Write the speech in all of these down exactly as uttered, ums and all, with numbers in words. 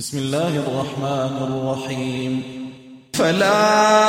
بسم الله الرحمن الرحيم فلا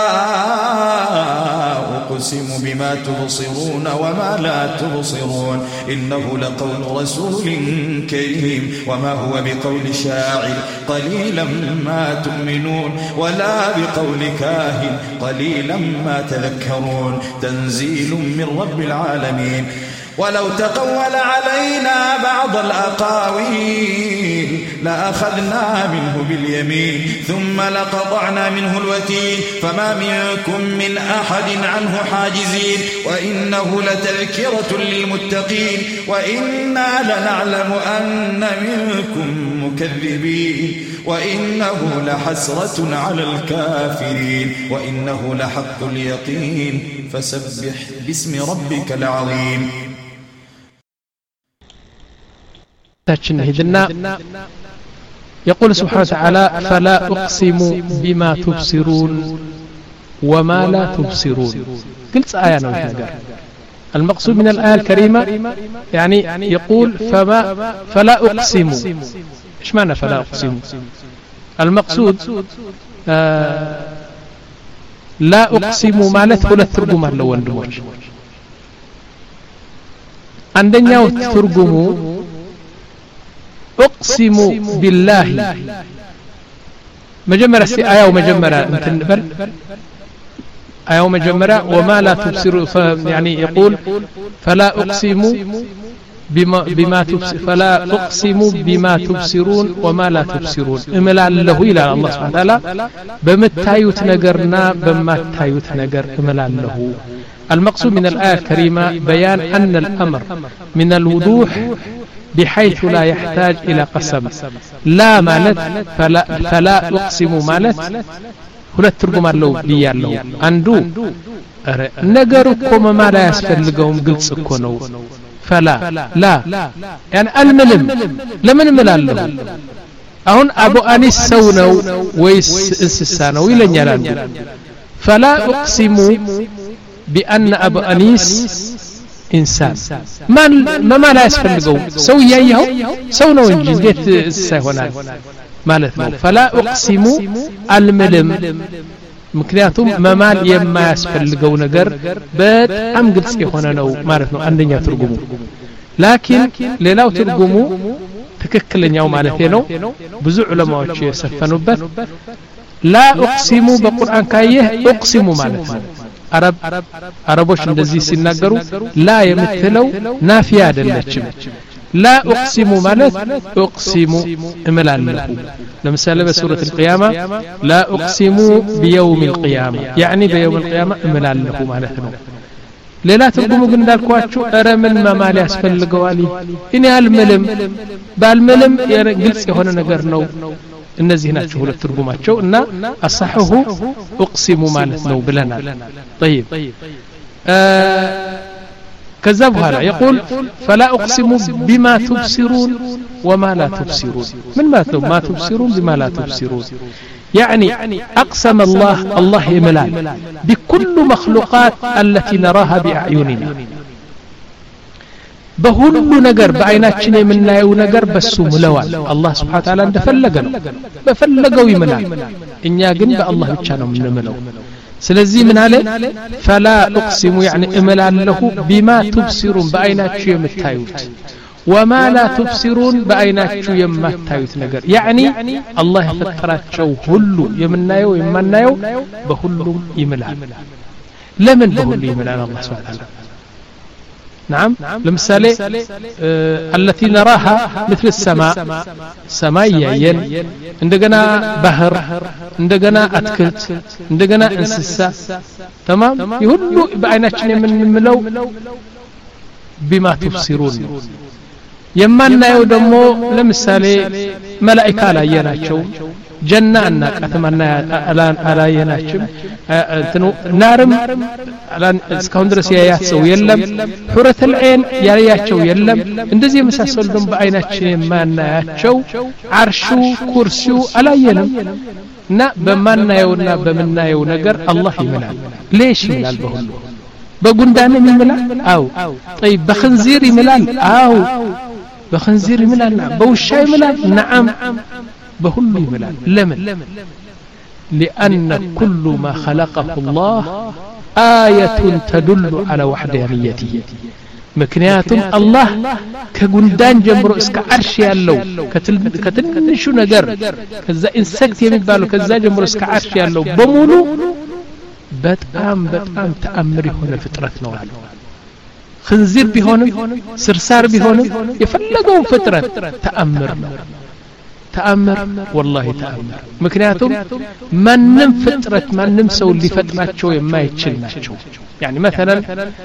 أقسم بما تبصرون وما لا تبصرون إنه لقول رسول كريم وما هو بقول شاعر قليلا ما تؤمنون ولا بقول كاهن قليلا ما تذكرون تنزيل من رب العالمين ولو تقول علينا بعض الأقاويل لأخذنا منه باليمين ثم لقطعنا منه الوتين فما منكم من أحد عنه حاجزين وإنه لتذكرة للمتقين وإنا لنعلم أن منكم مكذبين وإنه لحسرة على الكافرين وإنه لحق اليقين فسبح باسم ربك العظيم. يقول سبحانه وتعالى فلا أقسم بما تبصرون وما لا تبصرون. قلت آية نوجه المقصود من الآية الكريمة يعني يقول فما فلا أقسم. إيش معنى فلا أقسم؟ المقصود آه لا أقسم مالت ولا ترجم له وندمج عندنا ترجمه أقسم بالله مجمرة آية ومجمرة نتنبل آية ومجمرة وما لا تبصر يعني يقول فلا أقسم بما بما تبصر فلا أقسم بما تبصرون وما لا تبصرون إملا له إلى الله سبحانه وتعالى بمتايوت نجرنا بمتايوت نجر إملا له. المقصود من الآية الكريمة بيان أن الأمر من الوضوح بحيث لا يحتاج إلى قسم. لا مالت فلا, فلا أقسم مالت هلا ترجم له بيان له عنده نجركم ما لا يسفلقهم قلت سكونه فلا لا يعني الملم لمن ملاله أهون أبو أنيس سونو ويس إنسانو إلى نيران فلا أقسم بأن أبو أنيس إنسان ما ما لا يسفلقوا سوي أيه سونو إنجين ديت السهونان مالتنا فلا أقسم الملم ምክንያቱም መማል የማያስፈልገው ነገር በጣም ግልጽ የሆነ ነው ማለት ነው አንደኛ ትርጉሙ። ላኪን ሌላው ትርጉሙ ትክክለኛው ማለት ነው ብዙ ዑለማዎች የሰፈኑበት لا أقسم በቁርአን ካየህ أقسم ማለት ነው። አረብ አረቦች እንደዚህ ሲናገሩ لا የምትለው ናፊያ አይደለችም። لا أقسم مالت أقسم إملاله لمثال بسورة القيامة لا أقسم بيوم القيامة يعني بيوم القيامة إملاله مالتنا لا تقوموا قلنا الكواتشو أرى من ما مالي أسفل القوالي إني هالملم بالملم قلت هنا نقرنو النزي هنا شهولة ترقماتشو إن أصحه أقسم مالتنا بلنا. طيب آه كذبها يقول فلا أقسم بما تبصرون وما لا تبصرون. من ما ما تبصرون بما لا تبصرون يعني أقسم الله الله يملال بكل مخلوقات التي نراها بأعيننا بهول نجر بعيناتنا منا ونجر بس ملوان الله سبحانه وتعالى عند فلقنا بفلقوا يملال إن يجن بالله يتشانوا من ملو. سلزي من عليه فلا أقسم يعني إملال له بما تبصرون بعيناتشو يمتايوت وما لا تبصرون بعيناتشو يمتايوت نجر يعني الله فكراتشو هلو يمنايو يمنايو بهلو يملال. لمن بهلو يملال الله سبحانه وتعالى؟ نعم لمثال آه التي نراها مثل السماء سماء ين عندنا بحر عندنا أتكلت عندنا انسسا تمام يهلو بعيناتنا من ملو بما تبصرون. يمنا يودمو لمثال ملائكة لا يناتشو جنة أنك أتمنى الآن على يناتشم تنو نارم الآن سكندرس ياتسو يلم حرة العين ياتشو يلم اندزي مساسل دم بعيناتشم ما ناتشو عرشو كرسيو على يلم نا بمنا يونا بمنا يونجر الله يملال. ليش يملال بهلو؟ بقندان يملال أو طيب بخنزير يملال أو بخنزير يملال نعم بوشاي يملال نعم በሁሉ ይምላል ለምን لأن كل ما خلقه الله آية تدل على وحدانيته ምክንያቱም አላህ ከጉንዳን ጀምሮ እስከ አርሽ ያለው ከትንሹ ነገር ከዛ ኢንሴክት የሚባለው ከዛ ጀምሮ እስከ አርሽ ያለው በሙሉ በጣም በጣም ተአምር የሆነ ፍጥረት ነው አለ خنزير ቢሆንም ስርሳር ቢሆንም የፈለገው ፍጥረት ተአምር ነው ተአምር والله ተአምር ምክንያቱም ማንም ፍጥረት ማንም ሰው ሊፈጥራቸው የማይችል ናቸው يعني مثلا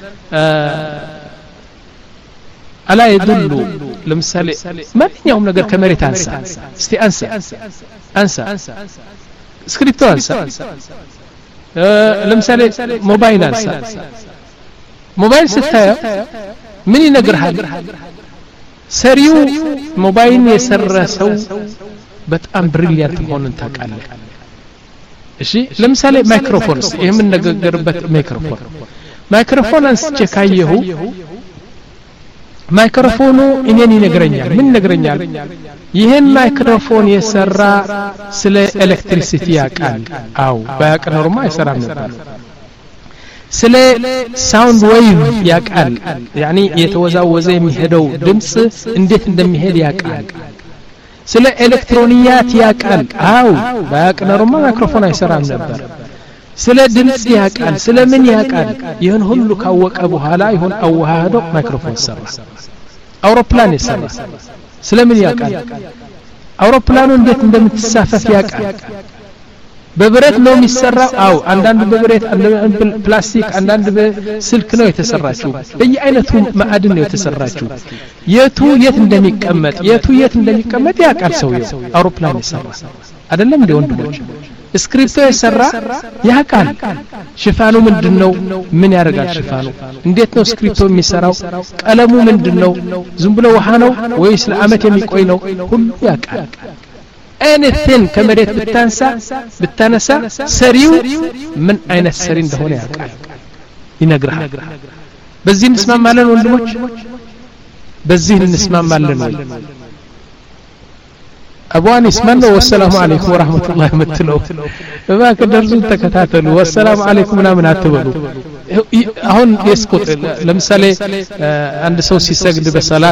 ألا يدل لمثال ما يوم نقدر كمريت أنسى استي أنسى أنسى سكريبتو أنسى أه لمثال موبايل أنسى موبايل ستة من ينقر هذا سريو موبايل يسر سو بتأم بريليانت هون انتاك عليه إشي لمثال مايكروفون إيه من نقدر بت مايكروفون مايكروفون أنسى كايه ማይክሮፎኑ እኔን ይነግረኛል ምን ይነግረኛል ይሄን ማይክሮፎን የሰራ ስለ ኤሌክትሪሲቲ ያቃል አው ባያቀነሩማ አይሰራም ነበር ስለ ሳውንድ ዌቭ ያቃል يعني የተወዛወዘ የሚሄደው ድምጽ እንዴት እንደሚሄድ ያቃል ስለ ኤሌክትሮኒያት ያቃል አው ባያቀነሩማ ማይክሮፎን አይሰራም ነበር ስለ ድምጽ ያቃል ስለ ምን ያቃል ይሄን ሁሉ ካወቀ በኋላ ይሁን አዋሃዶ ማይክሮፎን ሰራ አውሮፕላን ይሰራ ስለ ምን ያቃል አውሮፕላኑ እንዴት እንደምትሳፈፍ ያቃል በብረት ነው የሚሰራው አው አንዳንድ በብረት አንዳንድ ፕላስቲክ አንዳንድ በስልክ ነው የተሰራችው በየአይነቱ ማዕድን ነው የተሰራችው የቱ የት እንደሚቀመጥ የቱ የት እንደሚቀመጥ ያቃል ሰውየው አውሮፕላን ይሰራ አይደለም እንደ ወንድሞች ስክሪፕቶ የሰራ ያቃል ሽፋኑ ምንድነው ምን ያረጋል ሽፋኑ እንዴት ነው ስክሪፕቶ የሚሰራው ቀለሙ ምንድነው ዝም ብሎ ውሃ ነው ወይስ ለአመት የሚቆይ ነው ሁሉ ያቃል anything ከመሬት ብታንሳ ብታነሳ ሰሪው ምን አይነት ሰሪ እንደሆነ ያቃል ይነግራል በዚህ እንስማማለን ወንድሞች በዚህ እንስማማለን ወይ أبوان اسمنا والسلام عليكم ورحمة الله وبركاته ما كدرزون تكتاتلوا والسلام عليكم ونامن أتبلوا هون يسكت لمثالي عند سوسي سجد بصلاة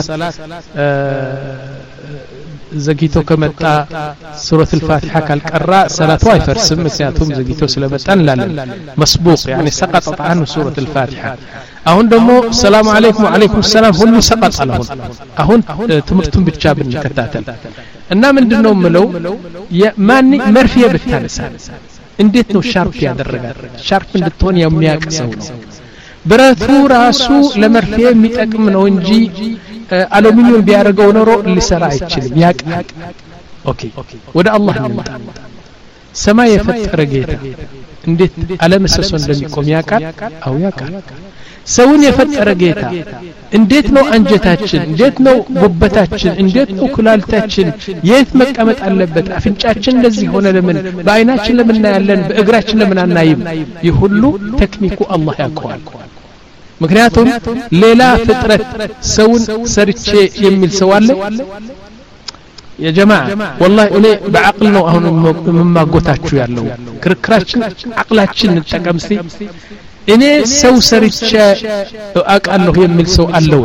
زكيتو كمتا سورة الفاتحة كالقراء صلاة وايفر سمسياتهم زكيتو سلمتان لا مسبوق يعني سقطت عنه سورة الفاتحة أهون دمو السلام عليكم وعليكم السلام هن سقط عليهم أهون تمرتم بالجاب كتاتل እና ምንድነው ምለው ማን መርፊያ በታነሳ እንዴት ነው ሻርፕ ያደረጋል ሻርፕ እንድትሆን የሚያቀሰው ነው ብረቱ ራሱ ለመርፊያ የሚጠቅም ነው እንጂ አሉሚኒየም ቢያደርገው ኖሮ ሊሰራ አይችልም ያቃል ኦኬ ወደ አላህ እንምጣ ሰማይ የፈጠረ ጌታ እንዴት አለመሰሶ እንደሚቆም ያቃል አው ያቃል ሰውን የፈጠረ ጌታ እንዴት ነው አንጀታችን እንዴት ነው ጉበታችን እንዴት ነው ኩላልታችን የት መቀመጥ አለበት አፍንጫችን እንደዚህ ሆነ ለምን በአይናችን ለምን እናያለን በእግራችን ለምን አናይም ይሁሉ ቴክኒኩ አላህ ያውቀዋል ምክንያቱም ሌላ ፍጥረት ሰውን ሰርቼ የሚል ሰው አለ يا جماعة والله أنا بعقل نو هون مما قطعتشو يالله كركراتشن عقلاتشن نتكمسي إني سو سرتش أقال له يمل سو الله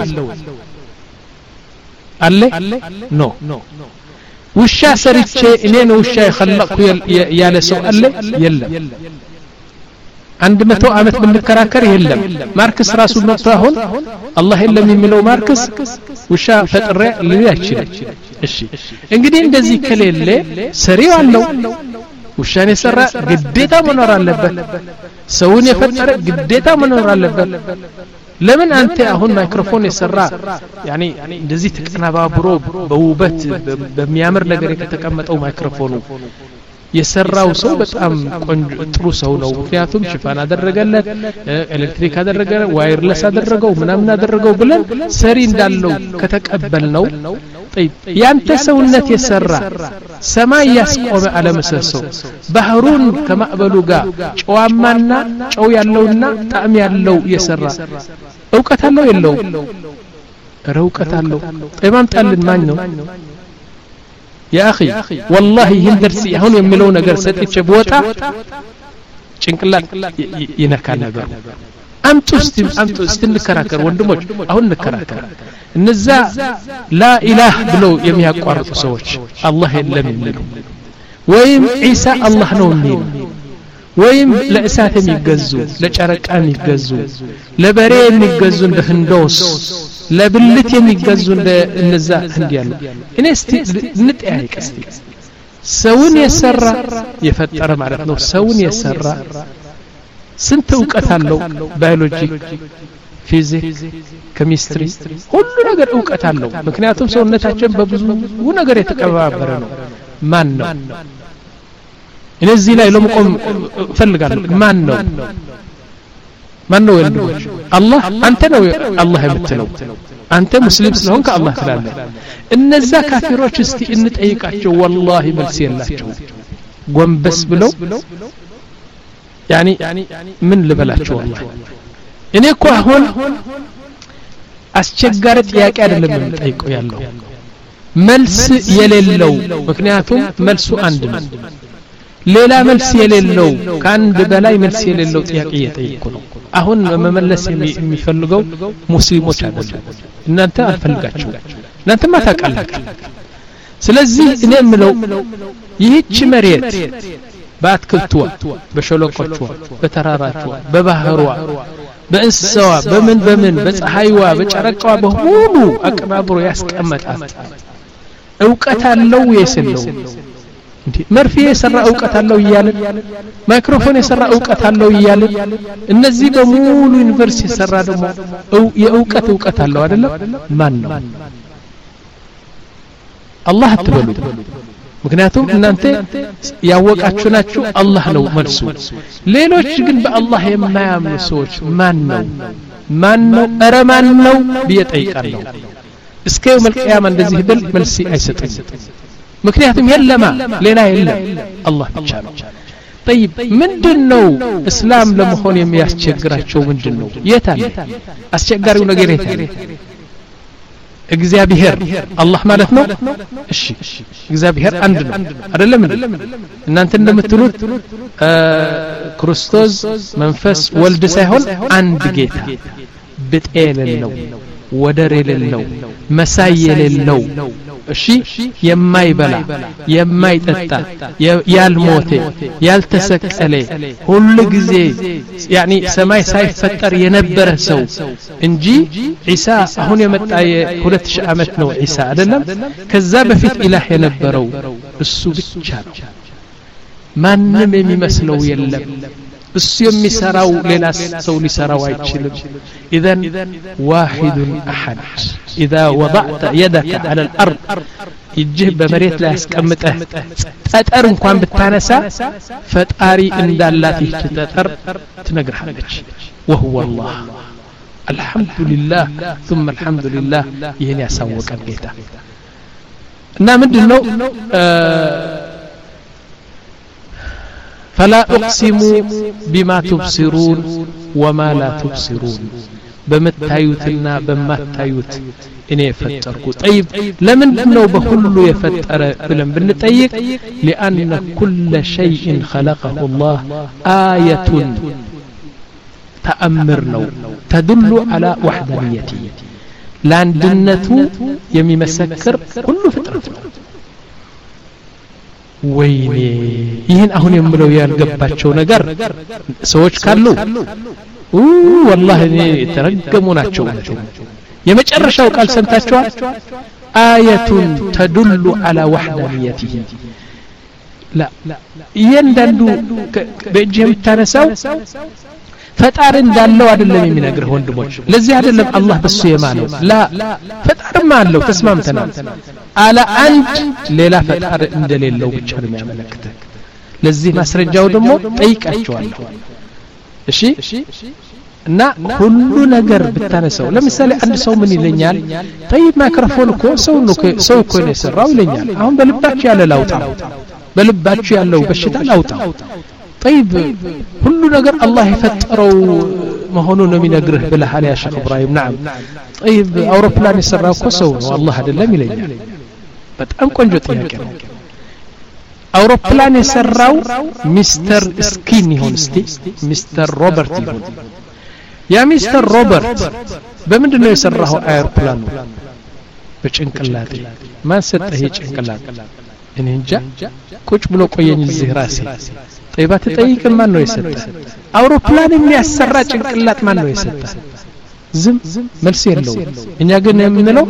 الله نو وشا سرتش إني وشا يخلق يا لسو الله يلا عند متو عمت من الكراكر يلا ماركس راسو نطاهون الله يلا يملو ماركس وشا فتر اللي يحشي እሺ እንግዲህ እንደዚህ ከሌለ ሰሪው አለው ውሻን የሰራ ግዴታ መኖር አለበት ሰውን የፈጠረ ግዴታ መኖር አለበት ለምን አንተ አሁን ማይክሮፎን የሰራ ያኒ እንደዚህ ተቀናባብሮ በውበት በሚያምር ነገር የተቀመጠው ማይክሮፎኑ የሰራው ሰው በጣም ቆንጆ ጥሩ ሰው ነው ምክንያቱም ሽፋን አደረገለት ኤሌክትሪክ አደረገ ዋየርለስ አደረገው ምናምን አደረገው ብለን ሰሪ እንዳለው ከተቀበልነው ያንተ ሰውነት የሰራ ሰማይ ያስቆመ አለመሰሶ ባህሩን ከማዕበሉ ጋር ጨዋማና ጨው ያለውና ጣዕም ያለው የሰራ ዕውቀት አለው የለው ዕውቀት አለው ጠማም ጣልን ማን ነው يا أخي والله يندرسي هون يملو نجر ستيتش بوتا ጭንቅላት ይነካል ነገር አምጡ እስቲ አምጡ እስቲ እንከራከር ወንድሞች አሁን እንከራከር እነዛ ላ ኢላህ ብለው የሚያቋርጡ ሰዎች አላህ የለም የሚሉ ወይም ኢሳ አላህ ነው የሚሉ ወይም ለእሳት የሚገዙ ለጨረቃ የሚገዙ ለበሬ የሚገዙ እንደ ህንዶስ ለብልት የሚገዙ እንደ እነዛ ህንድ ያሉ እኔ እስቲ እንጠያይቅ እስቲ ሰውን የሰራ የፈጠረ ማለት ነው ሰውን የሰራ ስንት ዕውቀት አለው ባዮሎጂ ፊዚክስ ኬሚስትሪ ሁሉ ነገር ዕውቀት አለው ምክንያቱም ሰውነታችን በብዙ ነገር የተቀባበረ ነው ማን ነው እነዚህ ላይ ለመቆም ፈልጋለሁ ማን ነው ማን ነው ወንድሞች አላህ አንተ ነው አላህ የምትለው አንተ ሙስሊም ስለሆንክ አላህ ትላለህ እነዛ ካፊሮች እስቲ እንጠይቃቸው والله መልስ የላቸው ጎንበስ ብለው ያኒ ምን ልበላቸው والله እኔ እኮ አሁን አስቸጋሪ ጥያቄ አይደለም የምጠይቀው ያለው መልስ የሌለው ምክንያቱም መልሱ አንድ ነው ሌላ መልስ የሌለው ከአንድ በላይ መልስ የሌለው ጥያቄ እየጠየቁ ነው አሁን መመለስ የሚፈልገው ሙስሊሞች አይደለም እናንተ አልፈልጋችሁ እናንተ ማታቃላችሁ ስለዚህ እኔ የምለው ይህች መሬት በአትክልቷ በሸለቆቿ በተራራቿ በባህሯ በእንስሳዋ በምን በምን በፀሐይዋ በጨረቃዋ በሁሉ አቀናብሮ ያስቀመጣት ዕውቀት አለው የሰለው መርፌ የሰራ ዕውቀት አለው ይያለ ማይክሮፎን የሰራ ዕውቀት አለው ይያለ እነዚህ በሙሉ ዩኒቨርሲቲ የሰራ ደግሞ የዕውቀት ዕውቀት አለው አይደለም ማን ነው አላህ አትበሉ ምክንያቱም እናንተ ያወቃችሁ ናችሁ አላህ ነው መልሱ ሌሎች ግን በአላህ የማያምኑ ሰዎች ማን ነው ማን ነው ኧረ ማን ነው ቢጠይቃለሁ እስከ የውም القيامة እንደዚህ ብል መልስ አይሰጥም ምክንያቱም የለማ ሌላ የለም አላህ ብቻ ነው طيب ምንድነው እስላም ለመሆን የሚያስቸግራቸው ምንድነው የታለ አስቸጋሪው ነገር የታለ እግዚአብሔር አላህ ማለት ነው እሺ እግዚአብሔር አንድ ነው አይደለም እናንተ እንደምትሉት ክርስቶስ መንፈስ ወልድ ሳይሆን አንድ ጌታ ብጤለለው ወደር የሌለው መሳይ የሌለው እሺ የማይበላ የማይጠጣ ያልሞተ ያልተሰቀለ ሁሉ ጊዜ ያኒ ሰማይ ሳይፈጠር የነበረ ሰው እንጂ ኢሳ አሁን የመጣ የሁለት ሺህ ዓመት ነው ኢሳ አይደለም ከዛ በፊት ኢላህ የነበረው እሱ ብቻ ነው ማንንም የሚመስለው የለም እሱ የሚሰራው ሌላ ሰው ሊሰራው አይችልም اذا واحد احد اذا وضعت يدك على الارض እጅህ በመሬት ላይ አስቀምጠህ ጠጠር እንኳን ብታነሳ ፈጣሪ እንዳላት ይህች ጠጠር ትነግርሃለች وهو الله الحمد لله ثم الحمد لله ይሄን ያሳወቀን ጌታ እና ምንድነው فلا اقسم بما تبصرون وما لا تبصرون በመታዩትና በማታዩት እኔ ፈጠርኩ طيب ለምንድነው በሁሉ የፈጠረ ብለን ብንጠይቅ لان كل شيء خلقه الله آية تأمر ነው تدل على وحدانيته ለአንድነቱ የሚመሰክር ሁሉ ፍጥረት ነው ወይኔ ይሄን አሁን የምለው ያልገባቸው ነገር ሰዎች ካሉ ኡ والله እኔ ተረገሙ ናቸው የመጨረሻው ቃል ሰምታችኋል አያቱን ተدل على وحدانيته لا እያንዳንዱ በእጅ የምታነሳው ፈጣሪ እንዳለው አይደለም የሚነግር ወንድሞች ለዚህ አይደለም አላህ በሱ የማለው ላ ፈጣሪማ አለው ተስማምተናል አለ አንድ ሌላ ፈጣሪ እንደሌለው ብቻ ነው የሚያመለክተው ለዚህ ማስረጃው ደግሞ ጠይቃቸዋለሁ እሺ እና ሁሉ ነገር ብታነሳው ለምሳሌ አንድ ሰው ምን ይለኛል طيب ማይክሮፎን እኮ ሰው ነው ሰው እኮ ነው የሰራው ይለኛል አሁን በልባችሁ ያለ ላውጣ በልባችሁ ያለው በሽታ ላውጣ طيب ሁሉ ነገር አላህ የፈጠረው መሆኑን ነው የሚነግርህ ብለሃል ያ ሼክ ኢብራሂም نعم طيب አውሮፕላን የሰራው እኮ ሰው ነው አላህ አይደለም ይለኛል በጣም ቆንጆ ጥያቄ ነው አውሮፕላን የሰራው ሚስተር ስኪን ይሁን እስቲ ሚስተር ሮበርት ይሁን ያ ሚስተር ሮበርት በምንድነው የሰራው አውሮፕላኑ በጭንቅላቴ ማን ሰጠህ የጭንቅላት እኔ እንጃ ቁጭ ብሎ ቆየኝ እዚህ ራሴ ጠይባ ተጠይቅ ማን ነው የሰጠህ አውሮፕላን የሚያሰራ ጭንቅላት ማን ነው የሰጠህ ዝም መልስ የለው እኛ ግን የምንለው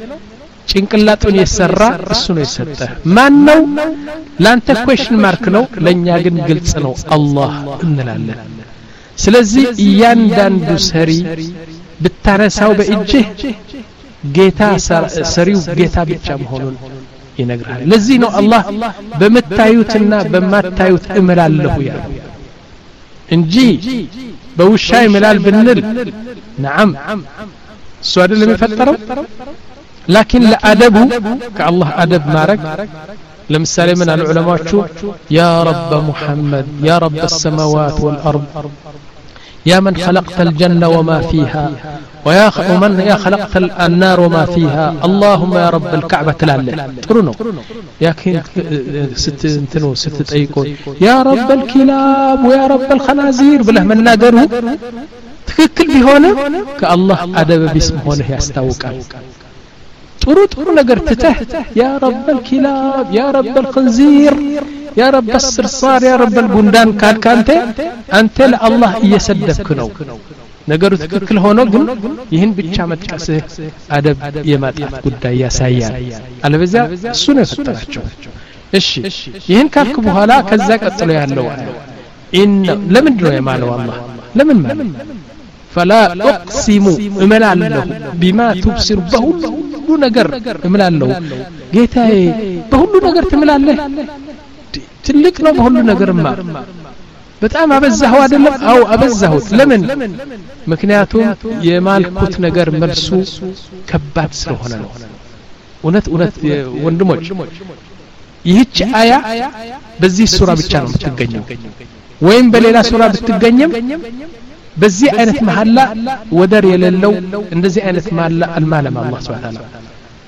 ጭንቅላቱን የሰራ እሱ ነው የሰጠህ ማን ነው ላንተ ኩዌስችን ማርክ ነው ለኛ ግን ግልጽ ነው አላህ እንላለን ስለዚህ እያንዳንዱ ሰሪ ብታነሳው በእጅህ ጌታ ሰሪው ጌታ ብቻ መሆኑን ይነግራል ለዚህ ነው አላህ በመታዩትና በማታዩት እምላለሁ ያለው እንጂ በውሻ ይምላል ብንል نعم እሱ አይደለም የፈጠረው لكن لأدبه كالله أدب مارك لمثال من العلماء يا رب محمد يا رب السماوات والأرض يا من خلقت الجنة وما فيها ويا ومن يا خلقت النار وما فيها اللهم يا رب الكعبة تلالة تقولونه لكن ست انتنو ست تأيكون يا رب الكلاب ويا رب الخنازير بله من ناقره تككل بهونه كالله أدب باسم هونه يستوقع ጥሩ ጥሩ ነገር ትተህ ያ ረብ الكلاب يا رب الخنزير يا رب الصرصار يا رب البندان ካልካንተ አንተ ለአላህ እየሰደብክ ነው ነገሩ ትክክል ሆኖ ግን ይህን ብቻ መጥቀስህ አደብ የማጣት ጉዳይ ያሳያል አለበዛ እሱ ነው የፈጠራቸው እሺ ይህን ካልክ በኋላ ከዛ ቀጥሎ ያለው ኢን ለምን ነው የማለው አላህ ለምን ማለት فلا اقسم እመላለሁ بما تبصر በሁሉ ነገር እምላለሁ ጌታዬ በሁሉ ነገር ትምላለህ ትልቅ ነው በሁሉ ነገርማ በጣም አበዛው አይደለም አው አበዛሁት ለምን ምክንያቱም የማልኩት ነገር መልሱ ከባድ ስለሆነ ነው እውነት እውነት ወንድሞች ይህች አያ በዚህ ሱራ ብቻ ነው የምትገኘው ወይም በሌላ ሱራ ብትገኝም በዚህ አይነት መሐላ ወደር የሌለው እንደዚህ አይነት መሐላ አልማለም አላህ Subhanahu Wa Ta'ala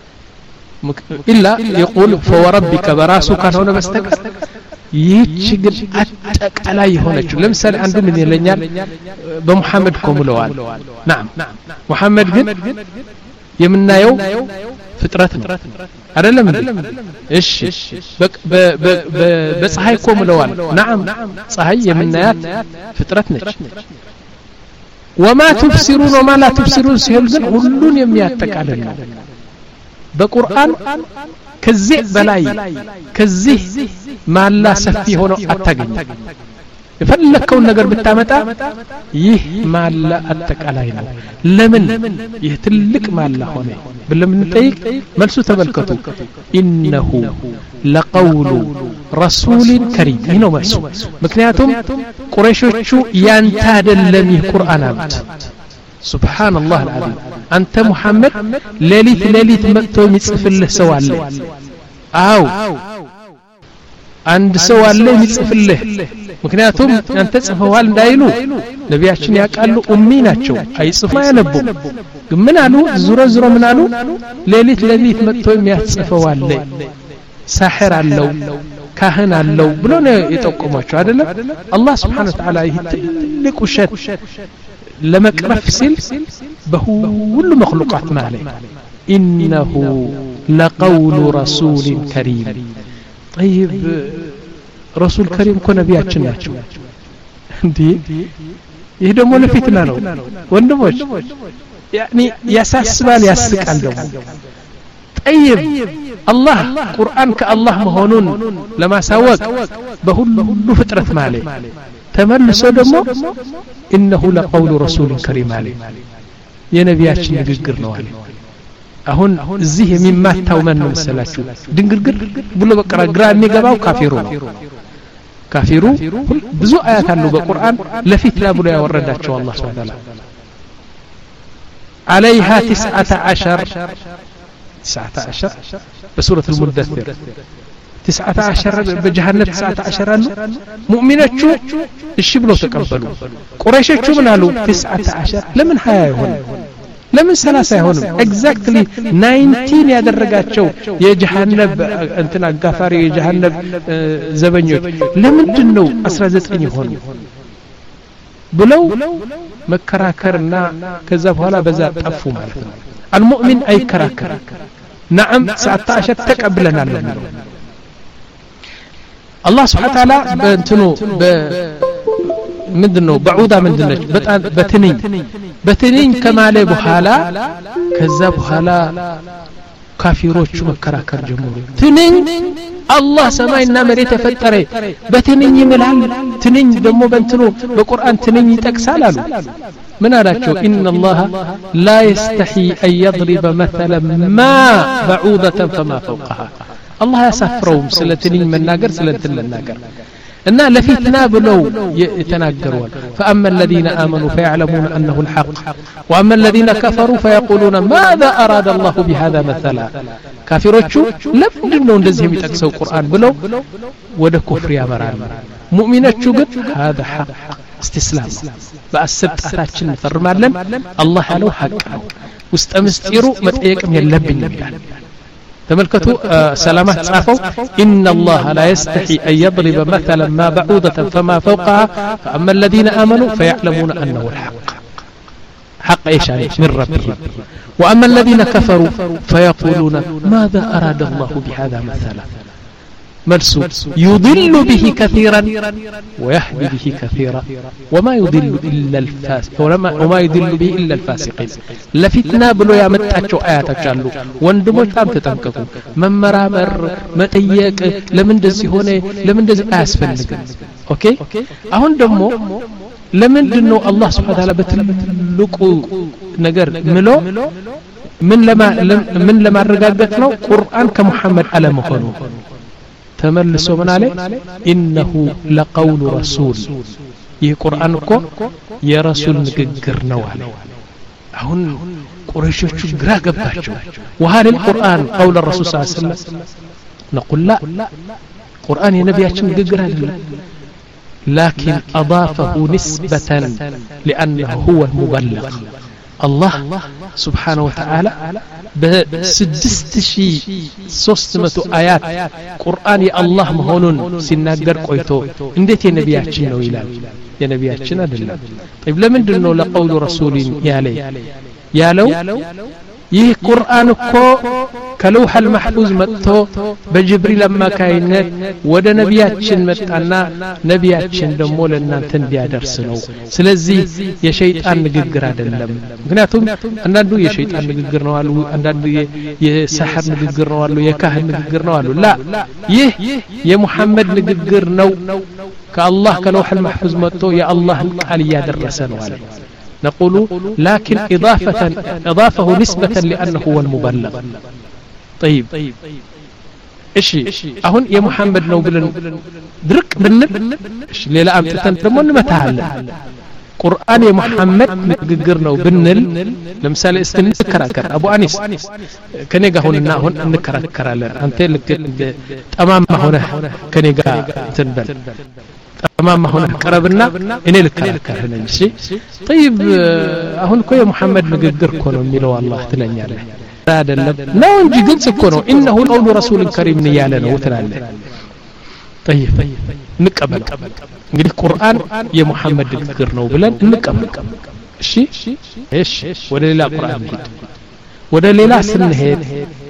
إلا يقول فوربك براسك هنا بستكر يتشجر أتك على يهونك لمثال عنده من يلنيال بمحمد كملوان نعم محمد جن يمنا يو فترتنا هذا لم إيش بك ب ب ب بصحي كملوان نعم صحي يمنايات فترتنا وما تبصرون وما لا تبصرون سيلزن كلون يمياتك علينا بقرآن كزي بلاي كزي ما لا سفي هنا أتقن يفلكون نجر بالتامتا يه ما لا أتك علينا لمن يهتلك ما لا هنا باللمن تيك ملسو تبلكتو إنه لقول رسول كريم هنا ملسو مكنياتهم قريشو ينتاد اللمي قرآن عبد سبحان الله العظيم أنت محمد ليلة ليلة مكتو متصفل له سوال له أو عند سوال له متصفل له مكنياتهم أنت تصفوال دايلو نبياتشن يقالوا أميناتشو أي صفا ينبو من قالوا زورا زورا من قالوا ليلة ليلة مكتو متصفوال له ساحر اللو كاهن اللو بلون يتوقماتشو عدلا الله سبحانه وتعالى يهتلك وشات لما كرف سل بهول مخلوقات مالي إنه لقول رسول كريم طيب رسول كريم كنا بياتشنا دي يهدم ولا فتنة نو وندموش يعني يساسبال يسك عندهم طيب الله قرآن كالله مهونون لما سواك بهول فترة مالي تملسوا دمو إنه لقول رسول كريم عليه يا نبياتي نغغر ነው አለ አሁን እዚህ የሚማታው ማን ነው መሰላችሁ ድንግርግር ብሎ በቀራ ግራ የሚገባው ካፊሩ ነው ካፊሩ ብዙ አያት አሉ በቁርአን ለፊትና ብሎ ያወረዳቸው አላህ Subhanahu Wa Ta'ala عليها تسعة عشر تسعة عشر بسورة المدثر تسعة عشر بجهنم تسعة عشر مؤمنات الشبلو تقبلوا قريش شو منالو تسعة عشر لمن حياة هون ለምን ሰላሳ አይሆንም ኤግዛክትሊ ናይንቲን ያደረጋቸው የጀሃነም እንትና አጋፋሪ የጀሃነም ዘበኞች ለምንድን ነው አስራ ዘጠኝ ሆኑ ብለው መከራከርና ከዛ በኋላ በዛ ጠፉ ማለት ነው المؤمن አይከራከር نعم سأتعشى تقبلنا لنا الله سبحانه وتعالى بنتنو ب ምንድነው بعودا ምንድነች በጣም በትንኝ በትንኝ ከማለ በኋላ ከዛ በኋላ ካፊሮቹ መከራከር ጀመሩ ትንኝ አላህ ሰማይና መሬት ተፈጠረ በትንኝ ይምላል ትንኝ ደግሞ በእንትኑ በቁርአን ትንኝ ይጠቅሳል አሉ ምን አላቸው ان الله لا يستحي ان يضرب مثلا ما بعوضة فما فوقها الله يسفرهم ስለ ትንኝ መናገር ስለ እንትን መናገር እና ለፊትና ብለው يتناغرون فاما الذين امنوا فيعلمون انه الحق واما الذين كفروا فيقولون ماذا اراد الله بهذا مثلا ካፊሮቹ ለምንድነው እንደዚህ የሚጠቅሰው ቁርአን ብለው ወደ ኩፍር ያመራሉ ሙእሚኖቹ ግን هذا حق استسلام በአሰጣታችን ፈርማለን አላህ ያለው ሐቅ ነው ውስጥ ምስጢሩ መጠየቅም የለብኝም ይላል تملكتوا سلامات صافوا إن الله لا يستحي أن يضرب مثلا ما بعوضة فما فوقها فأما الذين آمنوا فيعلمون أنه الحق حق إيش عليه من ربهم وأما الذين كفروا فيقولون ماذا أراد الله بهذا مثلا مرسو يضل به كثيرا ويهدي به كثيرا وما يضل إلا الفاسق وما يضل به إلا الفاسقين لفتنا بلو يا متاچو آيات جالو وندموች ታም ተጠንቀቁ መመራመር መጠየቅ ለምን እንደዚህ ሆነ ለምን እንደዚህ አያስፈልግም ኦኬ አሁን ደግሞ ለምንድነው አላህ Subhanahu Wa Ta'ala በትልቁ ነገር ምሎ ምን ለማ ምን ለማረጋገጥ ነው ቁርአን ከሙሐመድ አለመሆኑ ተመልሶ ምን አለ ኢነሁ ለቀውሉ ረሱል ይህ ቁርአን እኮ የረሱል ንግግር ነው አለ አሁን ቁረይሾቹ ግራ ገባቸው وهل القرآن قول الرسول صلى الله عليه وسلم نقول لا قرآن የነቢያችን ንግግር አይደለም لكن أضافه نسبة لأنه هو المبلغ الله سبحانه وتعالى بسدست شي ሶስት آيات قرآن يا الله مهونون سيناجر قويتو انديت يا نبياتشن ነው ይላል የነቢያችን አይደለም طيب ለምንድነው ለቀውሉ ረሱል ያለ ያለው ይህ ቁርአን እኮ ከለውህ المحفوظ መጥቶ በጅብሪል አማካይነት ወደ ነቢያችን መጣና ነቢያችን ደግሞ ለእናንተ እንዲያደርስ ነው ስለዚህ የሸይጣን ንግግር አይደለም ምክንያቱም አንዳንዱ የሸይጣን ንግግር ነው አሉ አንዳንዱ የሰህር ንግግር ነው አሉ የካህን ንግግር ነው አሉ ላ ይህ የሙሐመድ ንግግር ነው ከአላህ ከለውህ المحفوظ መጥቶ የአላህን ቃል ያደረሰ ነው አለ نقول لكن إضافة إضافه نسبة لأنه هو المبلغ طيب إشي أهون يا محمد لو بلن درك بنب إيش ليلا أمتتن تمون متعلم قرآن يا محمد نقرنا وبنل لمثال استنين كراكر أبو أنيس كان يجا هون هون نكراكر على أنت لك تمام هنا كان يجا تنبل تمام هنا قربنا إني لك كراكر شيء طيب هون كوي محمد نقدر كونه ميلو الله تلني عليه هذا لا نجي قلت كونه إنه قول رسول كريم نيالنا وتلالله طيب نقبل እንግዲህ ቁርአን የሙሐመድ ንግግር ነው ብለን እንቀበል እሺ እሺ ወደ ሌላ ቁርአን ወደ ሌላ ስንሄድ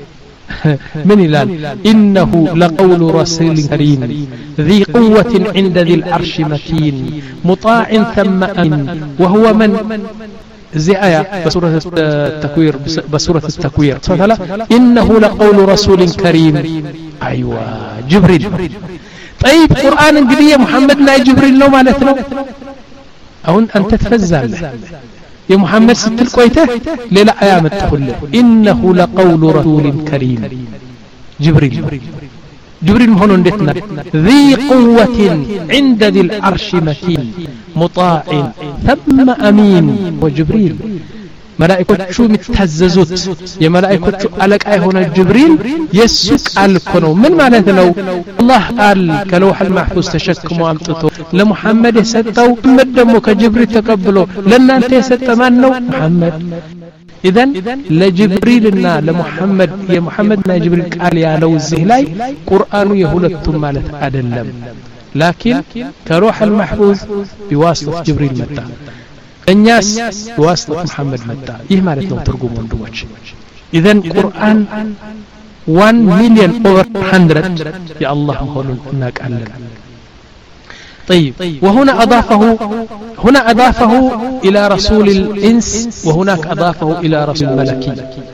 من ይላል إنه لقول رسول كريم ذي قوة عند ذي العرش مكين مطاع ثم أمين وهو من زي آية بسورة التكوير بسورة التكوير إنه لقول رسول كريم أيوة جبريل طيب قرآن انقدية محمد لا جبريل لو مالتنا أهون أنت تفزل يا محمد ست الكويته ليلة آيام التخلة إنه لقول رسول كريم جبريل جبريل مهون دتنا ذي قوة عند ذي العرش مكين مطاع ثم أمين وجبريل ملائكة متهززوت يا ملائكة عليك أي هنا جبريل يسوق الكونو من معناته الله قال كلوح المحفوظ تشكم وامتطو لمحمد يسطو مدمو كجبريل تقبلو لنا انت يسط منو محمد إذن لجبريلنا لمحمد يا محمد نا جبريل قال يا لو الزهلاي قرآن يهولتم مالت أدلم لكن كروح المحفوظ بواسطة جبريل متى الناس بواسطة محمد متى إيه مالت لو ترجم وندوش إذن قرآن one million over hundred يا الله هون هناك علم. طيب وهنا أضافه هنا أضافه إلى رسول الإنس وهناك أضافه إلى رسول الملكي.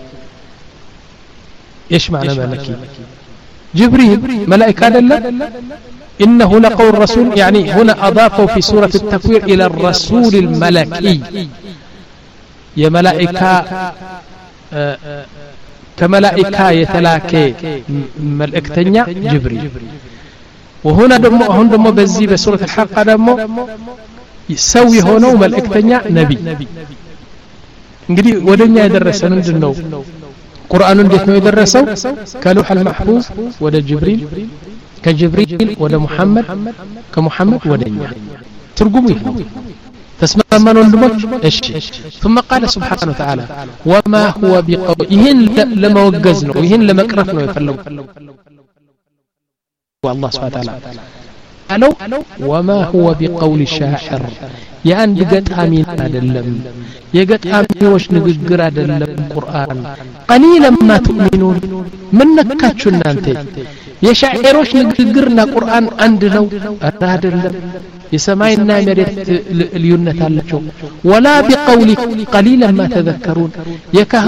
إيش معنى ملكي؟ جبريل ملائكة دلة إنه لقول رسول يعني هنا أضافه في سورة التكوير إلى الرسول الملكي يا ملائكة آه كملائكة يتلاكي ملائكتنيا جبريل. وهنا دمو هون دمو بزي بسورة الحق دمو يسوي هونو ملائكتنيا نبي. እንግዲህ ወደኛ የደረሰ ምንድነው? ቁርአኑ እንዴት ነው የደረሰው? ከሉህ المحفوظ ወደ ጅብሪል ከጅብሪል ወደ ሙሐመድ ከሙሐመድ ወደኛ ትርጉሙ ይሄ ነው። تسمعون ወንድሞች? እሺ ثم قال سبحانه وتعالى وما هو بقول ይሄን ለማወገዝ ነው ይሄን ለመቅረፍ ነው የፈለጉ والله سبحانه وتعالى قالوا وما هو بقول شاعر የአንድ ገጣሚ አይደለም የገጣሚዎች ንግግር አይደለም ቁርአን قليلا ما تؤمنون ምን ነካችሁ እናንተ የሻዕሮች ንግግርና ቁርአን አንድ ነው አይደለም የሰማይና መሬት ልዩነት አላቸው ولا بقول قليلا ما تذكرون የካህ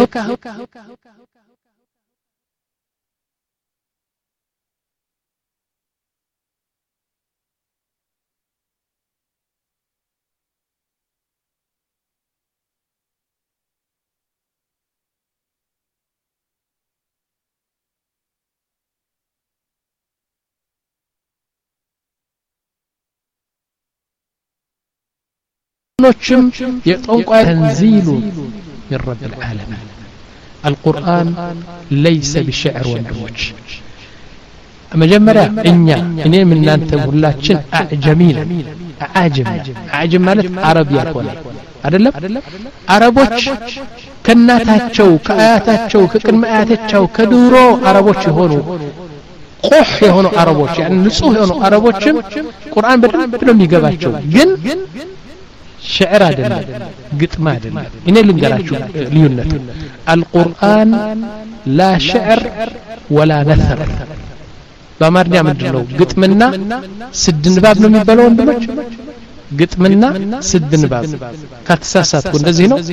ኖችም የጠንቋይ ተንዚሉ من رب العالمين القرآن ليس بشعر ወንድሞች መጀመሪያ እኛ እኔ ምን እናንተ ሁላችን አዕጀሚና አዕጀም አዕጀም ማለት አረብ ያልሆነ አይደለም አረቦች ከናታቸው ከአያታቸው ከቅድመ አያታቸው ከድሮ አረቦች የሆኑ ቆህ የሆኑ አረቦች يعني ንጹህ የሆኑ አረቦችም ቁርአን በደንብ ነው የሚገባቸው ግን شعر አይደለም ግጥም አይደለም እኔ ልንገራችሁ ልዩነቱ القرآن لا شعر ولا نثر በአማርኛ ምንድነው ግጥምና ስድ ንባብ ነው የሚባለው ወንድሞች ግጥምና ስድ ንባብ ከተሳሳትኩ እንደዚህ ነው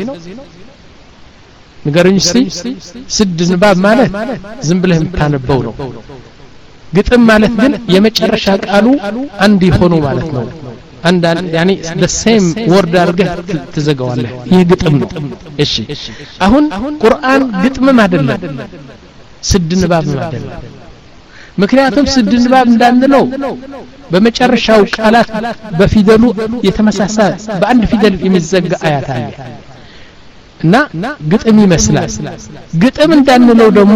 ንገሩኝ እስቲ ስድ ንባብ ማለት ዝም ብለህ የምታነበው ነው ግጥም ማለት ግን የመጨረሻ ቃሉ አንድ ይሆኑ ማለት ነው አንድ يعني the same word አድርገህ ትዘጋዋለህ ይሄ ግጥም ነው እሺ አሁን ቁርአን ግጥምም አይደለም ስድ ንባብም አይደለም ምክንያቱም ስድ ንባብ እንዳንለው በመጨረሻው ቃላት በፊደሉ የተመሳሳይ በአንድ ፊደል የሚዘጋ አያት አለ እና ግጥም ይመስላል ግጥም እንዳንለው ደግሞ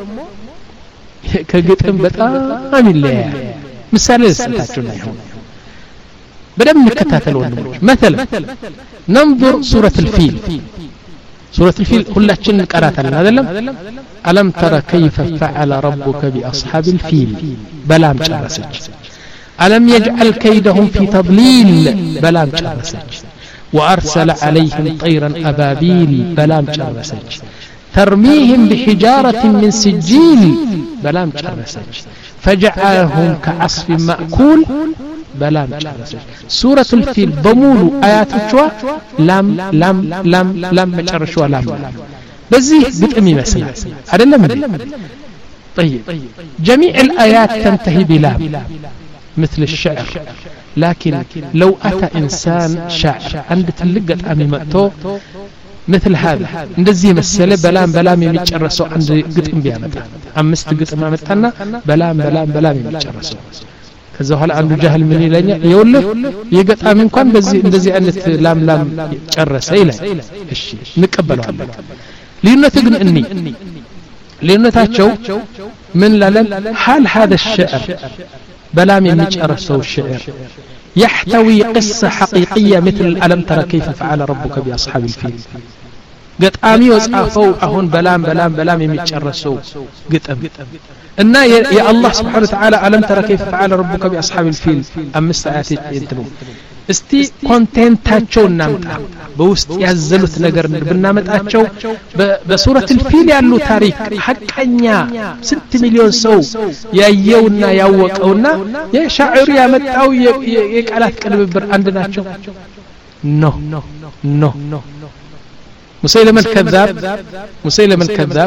ከግጥም በጣም ይለያል ምሳሌ ልስጣችሁ ነው بدأ نكتاتل ونموش مثلا ننظر سورة الفيل سورة الفيل كلها قراتنا هذا لم ألم ترى كيف فعل ربك بأصحاب الفيل بلام شارسج ألم يجعل كيدهم في تضليل بلام شارسج وأرسل عليهم طيرا أبابيل بلام شارسج ترميهم بحجارة من سجيل بلام شارسج فجعلهم كعصف مأكول بلام شارسج سورة الفيل بمولو آياتها لام لام لام لام مشارشوا لام بزيه بتأمي مثلا هذا لم طيب جميع الآيات تنتهي بلام مثل الشعر لكن لو أتى إنسان شاعر عند تلقى أمي مأتو مثل هذا እንደዚህ መሰለ በላም በላም የሚጨርሰው አንድ ግጥም ቢያመጣ አምስት ግጥም አመጣና በላም በላም በላም የሚጨርሰው ከዛ በኋላ አንዱ ጃህል ምን ይለኛል ይኸውልህ የገጣሚ እንኳን በዚህ እንደዚህ አይነት ላም ላም ጨረሰ ይላል እሺ እንቀበለዋለን ልዩነቱ ግን እኒ ልዩነታቸው ምን ላለን حال هذا الشعر بلام የሚጨርሰው الشعر يحتوي قصة حقيقية مثل ألم ترى كيف فعل ربك بأصحاب الفيل ገጣሚው ጻፈው አሁን በላም በላም በላም የሚጨረሰው ግጥም እና የአላህ Subhanahu Wa Ta'ala አለም ተረ كيف فعل ربك باصحاب الفيل አምስት አያት እንትኑ እስቲ ኮንቴንታቸው እናምጣ በውስጥ ያዘሉት ነገር ብናመጣቸው በሱረት الفيل ያሉ ታሪክ ሐቀኛ ስንት ሚሊዮን ሰው ያየውና ያወቀውና የሻዕር ያመጣው የቃላት ቅልብብር አንድ ናቸው ኖ ኖ ሙሰይለመ الكذاب ሙሰይለመ الكذاب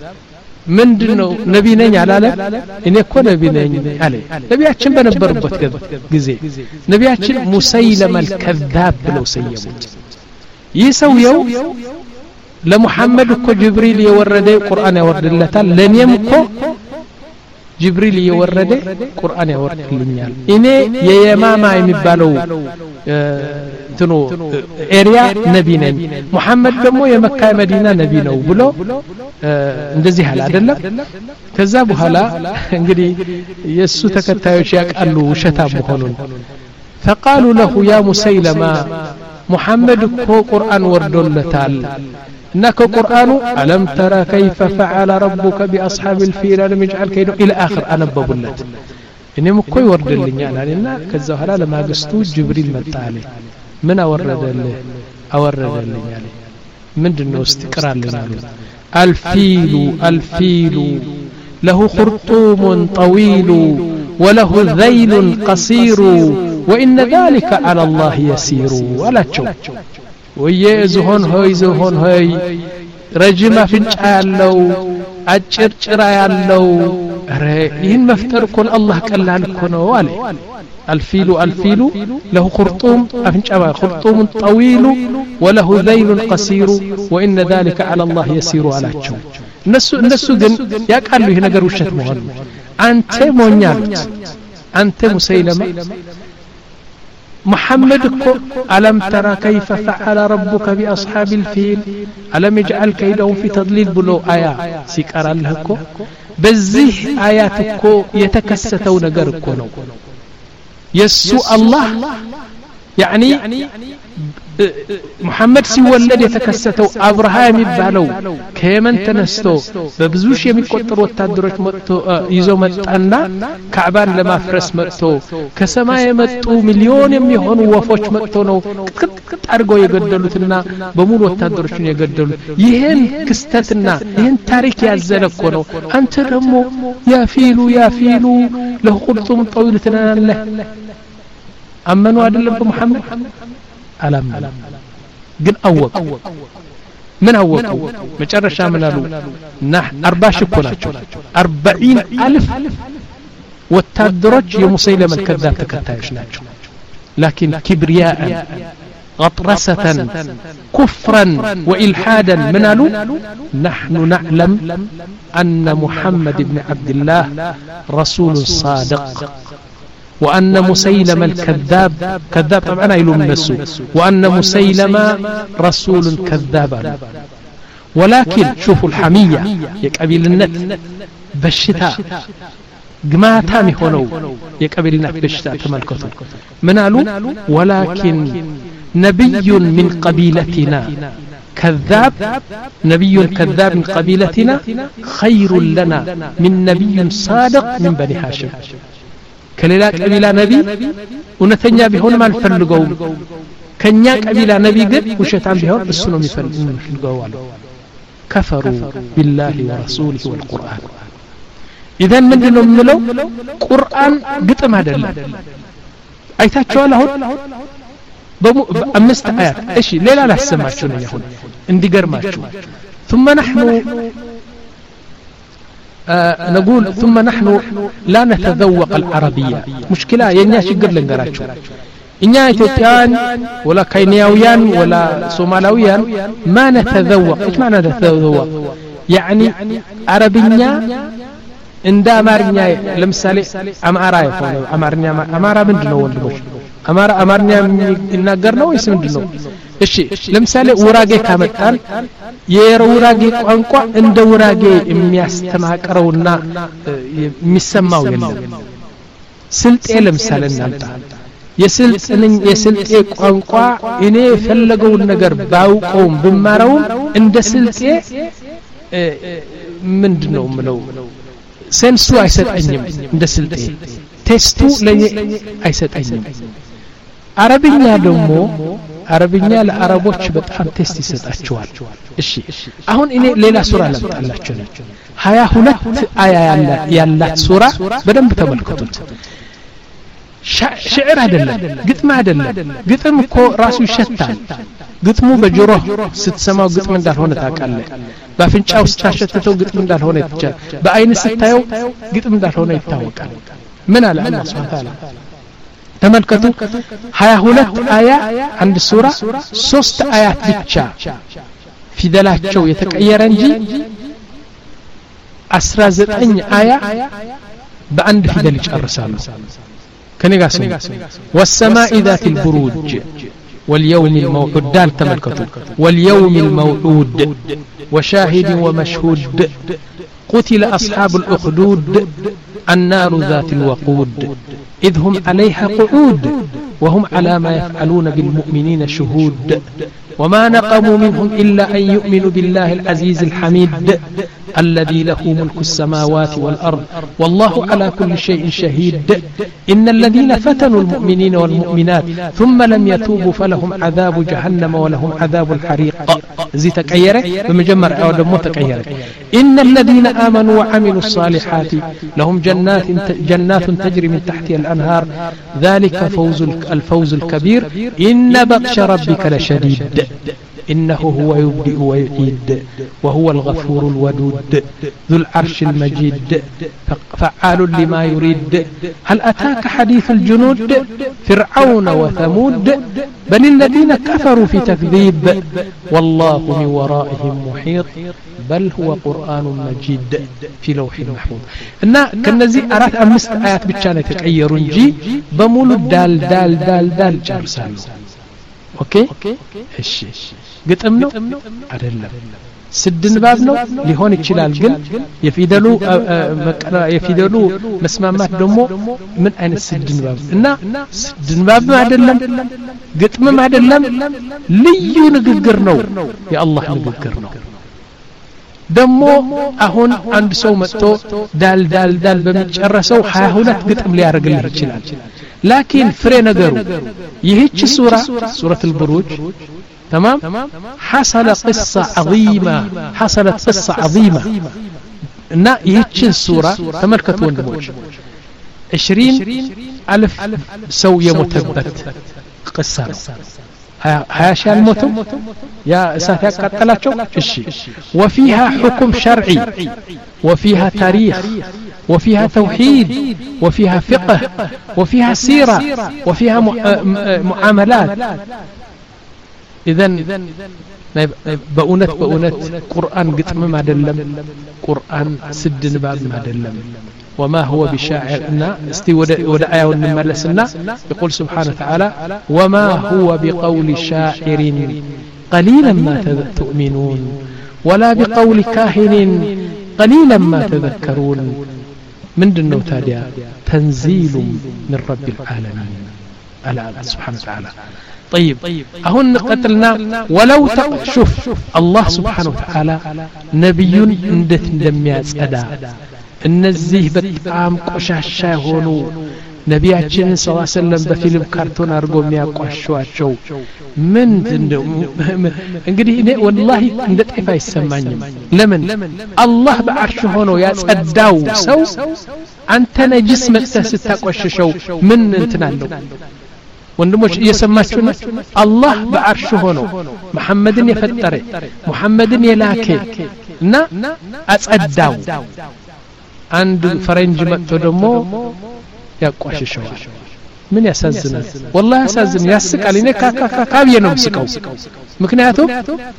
ምንድነው ነቢ ነኝ አላለ እኔ እኮ ነቢ ነኝ አለ ነቢያችን በነበሩበት ጊዜ ነቢያችን ሙሰይለመ الكذاب ብለው ሰየሙት ይህ ሰውየው ለሙሐመድ እኮ ጅብሪል የወረደ ቁርአን ያወርድለታል ለኔም እኮ ጅብሪል የወረደ ቁርአን ያወርድልኛል እኔ የየማማ የሚባለው እንትኑ ኤሪያ ነቢ ነኝ ሙሐመድ ደግሞ የመካ መዲና ነቢ ነው ብሎ እንደዚህ አለ አይደለም ከዛ በኋላ እንግዲህ የሱ ተከታዮች ያቃሉ ውሸታም መሆኑን فقالوا له يا مسيلمة محمد እኮ ቁርአን ወርዶለታል እና ከቁርአኑ አለም ተራ كيف فعل ربك باصحاب الفيل لم يجعل كيده الى اخر አነበቡለት እኔም እኮ ይወርድልኛል አለና ከዛ በኋላ ለማግስቱ ጅብሪል መጣ አለ ምን አወረደልህ አወረደልኝ አለ ምንድነው استقرالኝ አለ الفيل الفيل له خرطوم طويل وله ذيل قصير وإن ذلك على الله يسير ولا تشو ويزهون هوي زهون هوي رجم فنጫ ያለው አጭርጭራ ያለው ይህን መፍጠር እኮ አላህ ቀላል እኮ ነው አለ الفيل الفيل له خرطوم أفنجأ خرطوم طويل وله ذيل قصير وإن ذلك على الله يسير على الشو الناس الناس جن يقالوا هنا جروا الشت مهون أنت مونيالت أنت مسيلمة محمد ألم ترى كيف فعل ربك بأصحاب الفيل ألم يجعل كيدهم في تضليل بلو آية سيكار لهكو بزيه آياتكو يتكستون جركونو يسوع الله يعني محمد ሲወለድ የተከሰተው አብርሃም ይባለው ከየመን ተነስቶ በብዙሽ የሚቆጠሩ ወታደሮች መጥቶ ይዞ መጣና ካዕባን ለማፍረስ መጥቶ ከሰማይ የመጡ ሚሊዮን የሚሆኑ ወፎች መጥቶ ነው ቅጥቅጥ አድርገው የገደሉትና በሙሉ ወታደሮችን የገደሉት ይሄን ክስተትና ይሄን ታሪክ ያዘለኮ ነው አንተ ደግሞ ያፊሉ ያፊሉ ለቁልቱም طويل ተናለ አመኑ አይደለም በመሐመድ አላም ግን አወቁ ምን አወቁ መጨረሻ ምን አሉ ናህ አርባ ሺህ እኮ ናቸው አርባዒን አልፍ ወታደሮች የሙሰይለመ الكذاب ተከታዮች ናቸው لكن كبرياء غطرسة كفرا وإلحادا من قالوا نحن نعلم أن محمد بن عبد الله رسول صادق وأن مسيلمة الكذاب كذاب طبعا يلوم نسو وأن مسيلمة رسول كذاب ولكن شوفوا الحمية يقبل النت بالشتاء قماتا ميخونو يقبل النت بالشتاء تملكته من قالوا ولكن نبي من قبيلتنا كذاب نبي كذاب من قبيلتنا خير لنا من نبي صادق من بني هاشم كليلا قبيلة نبي ونتنيا بهون ما نفلقوم كنيا قبيلة نبي قد وشتان بهون السنو يفلقوم كفروا بالله ورسوله والقرآن إذن من دنو منلو قرآن قطم هذا الله أيتاتشوا لهون بأمست آيات إيش ليلا لا سمعتشون يهون اندي قرماتشو ثم نحن آه نقول ثم نحن لا نتذوق العربية مشكلة ينيا شقر لنقراتشو إنيا إثيوبيان ولا كينياويان ولا صومالويان ما نتذوق إيش معنى نتذوق يعني عربية عند أمارنيا لمثالي أمارا يفعل أمارنيا أمارا من دنو وندموش أمارا أمارنيا ينقرنا ويس من دنو እሺ ለምሳሌ ወራጌ ካመጣን የወራጌ ቋንቋ እንደ ወራጌ የሚያስተማቅረውና የሚሰማው የለም ስልጤ ለምሳሌ እናምጣ የስልጥን የስልጤ ቋንቋ እኔ ፈለገው ነገር ባውቀውም ብማረውም እንደ ስልጤ ምንድነው ምለው ሴንሱ አይሰጠኝም እንደ ስልጤ ቴስቱ ለኔ አይሰጠኝም አረብኛ ደግሞ አረብኛ ለአረቦች በጣም ቴስት ይሰጣቸዋል እሺ አሁን እኔ ሌላ ሱራ ላምጣላችሁ ሀያ ሁለት አያ ያላት ሱራ በደንብ ተመልከቱት ሽዕር አይደለም ግጥም አይደለም ግጥም እኮ ራሱ ይሸታል ግጥሙ በጆሮ ስትሰማው ግጥም እንዳልሆነ ታውቃለህ በአፍንጫው ስታሸተተው ግጥም እንዳልሆነ ይታወቃል በአይን ስታየው ግጥም እንዳልሆነ ይታወቃል ምን አለ አላህ Subhanahu Ta'ala ተመልከቱ ሀያ ሁለት አያ አንድ ሱራ ሶስት አያት ብቻ ፊደላቸው የተቀየረ እንጂ አስራ ዘጠኝ አያ በአንድ ፊደል ይጨርሳሉ ከነጋስ والسماء ذات البروج واليوم الموعود دال تملكتوا واليوم الموعود وشاهد ومشهود قتل أصحاب الأخدود النار ذات الوقود إذ هم عليها قعود وهم على ما يفعلون بالمؤمنين شهود وما نقموا منهم إلا أن يؤمنوا بالله العزيز الحميد الذي له ملك السماوات والأرض والله على كل شيء شهيد إن الذين فتنوا المؤمنين والمؤمنات ثم لم يتوبوا فلهم عذاب جهنم ولهم عذاب الحريق زي تكيره بمجمر أو دمو تكيره إن الذين آمنوا وعملوا الصالحات لهم جنات جنات تجري من تحتها الأنهار ذلك فوز الفوز الكبير إن بطش ربك لشديد إنه هو يبدئ ويعيد وهو الغفور الودود ذو العرش المجيد فعال لما يريد هل أتاك حديث الجنود فرعون وثمود بل الذين كفروا في تكذيب والله من ورائهم محيط بل هو قرآن مجيد في لوح محفوظ إن كنزي أرات أمست آيات بتشانة تغيرون جي بمولو دال دال دال دال جارسانو اوكي እሺ ግጥም ነው አይደለም ስድ ንባብ ነው ሊሆን ይችላል ግን የፊደሉ የፊደሉ መስማማት ደግሞ ምን አይነት ስድ ንባብ እና ስድ ንባብ አይደለም ግጥምም አይደለም ልዩ ንግግር ነው የአላህ ንግግር ነው ደሞ አሁን አንድ ሰው መጥቶ ዳል ዳል ዳል በሚጨረሰው ሀያ ሁለት ግጥም ሊያደርግልህ ይችላል لكن فري نغرو يهيش سورة سورة البروج تمام حصل قصة عظيمة حصلت قصة عظيمة نا يهيش سورة تملكت وندموج عشرين ألف سوية متبت قصة هاشا الموتو يا ساتيا قتلاتشو الشي وفيها حكم شرعي وفيها تاريخ وفيها توحيد وفيها فقه وفيها سيرة وفيها معاملات إذن بأونت بأونت قرآن قتم ما دلم قرآن سد نباب ما دلم وما هو بشاعرنا استي ودعايا ونملسنا يقول سبحانه وتعالى وما هو بقول شاعر قليلا ما تؤمنون ولا بقول كاهن قليلا ما تذكرون من دنو تاديا تنزيل من رب العالمين على سبحانه وتعالى طيب أهن قتلنا ولو تشوف الله سبحانه وتعالى نبي اندت دمياز أدا النزيه بتعام قشاشا هونو نبياتنا صلى الله عليه وسلم بفيلم كرتون أرجو مياقوشوا من انقدي والله اندت كيف يسمعني لمن الله بعرشه هونو يا صداو سو انت نجس متستقوششوا من انتنالو ወንድሞች እየሰማችሁ ነው አላህ በአርሽ ሆኖ መሐመድን የፈጠረ መሐመድን የላከ እና አጸዳው አንድ ፈረንጅ መጥቶ ደግሞ ያቋሽሸዋል ምን ያሳዝናል والله ያሳዝን ያስቃል እኔ ካካካብየ ነው ምስቀው ምክንያቱም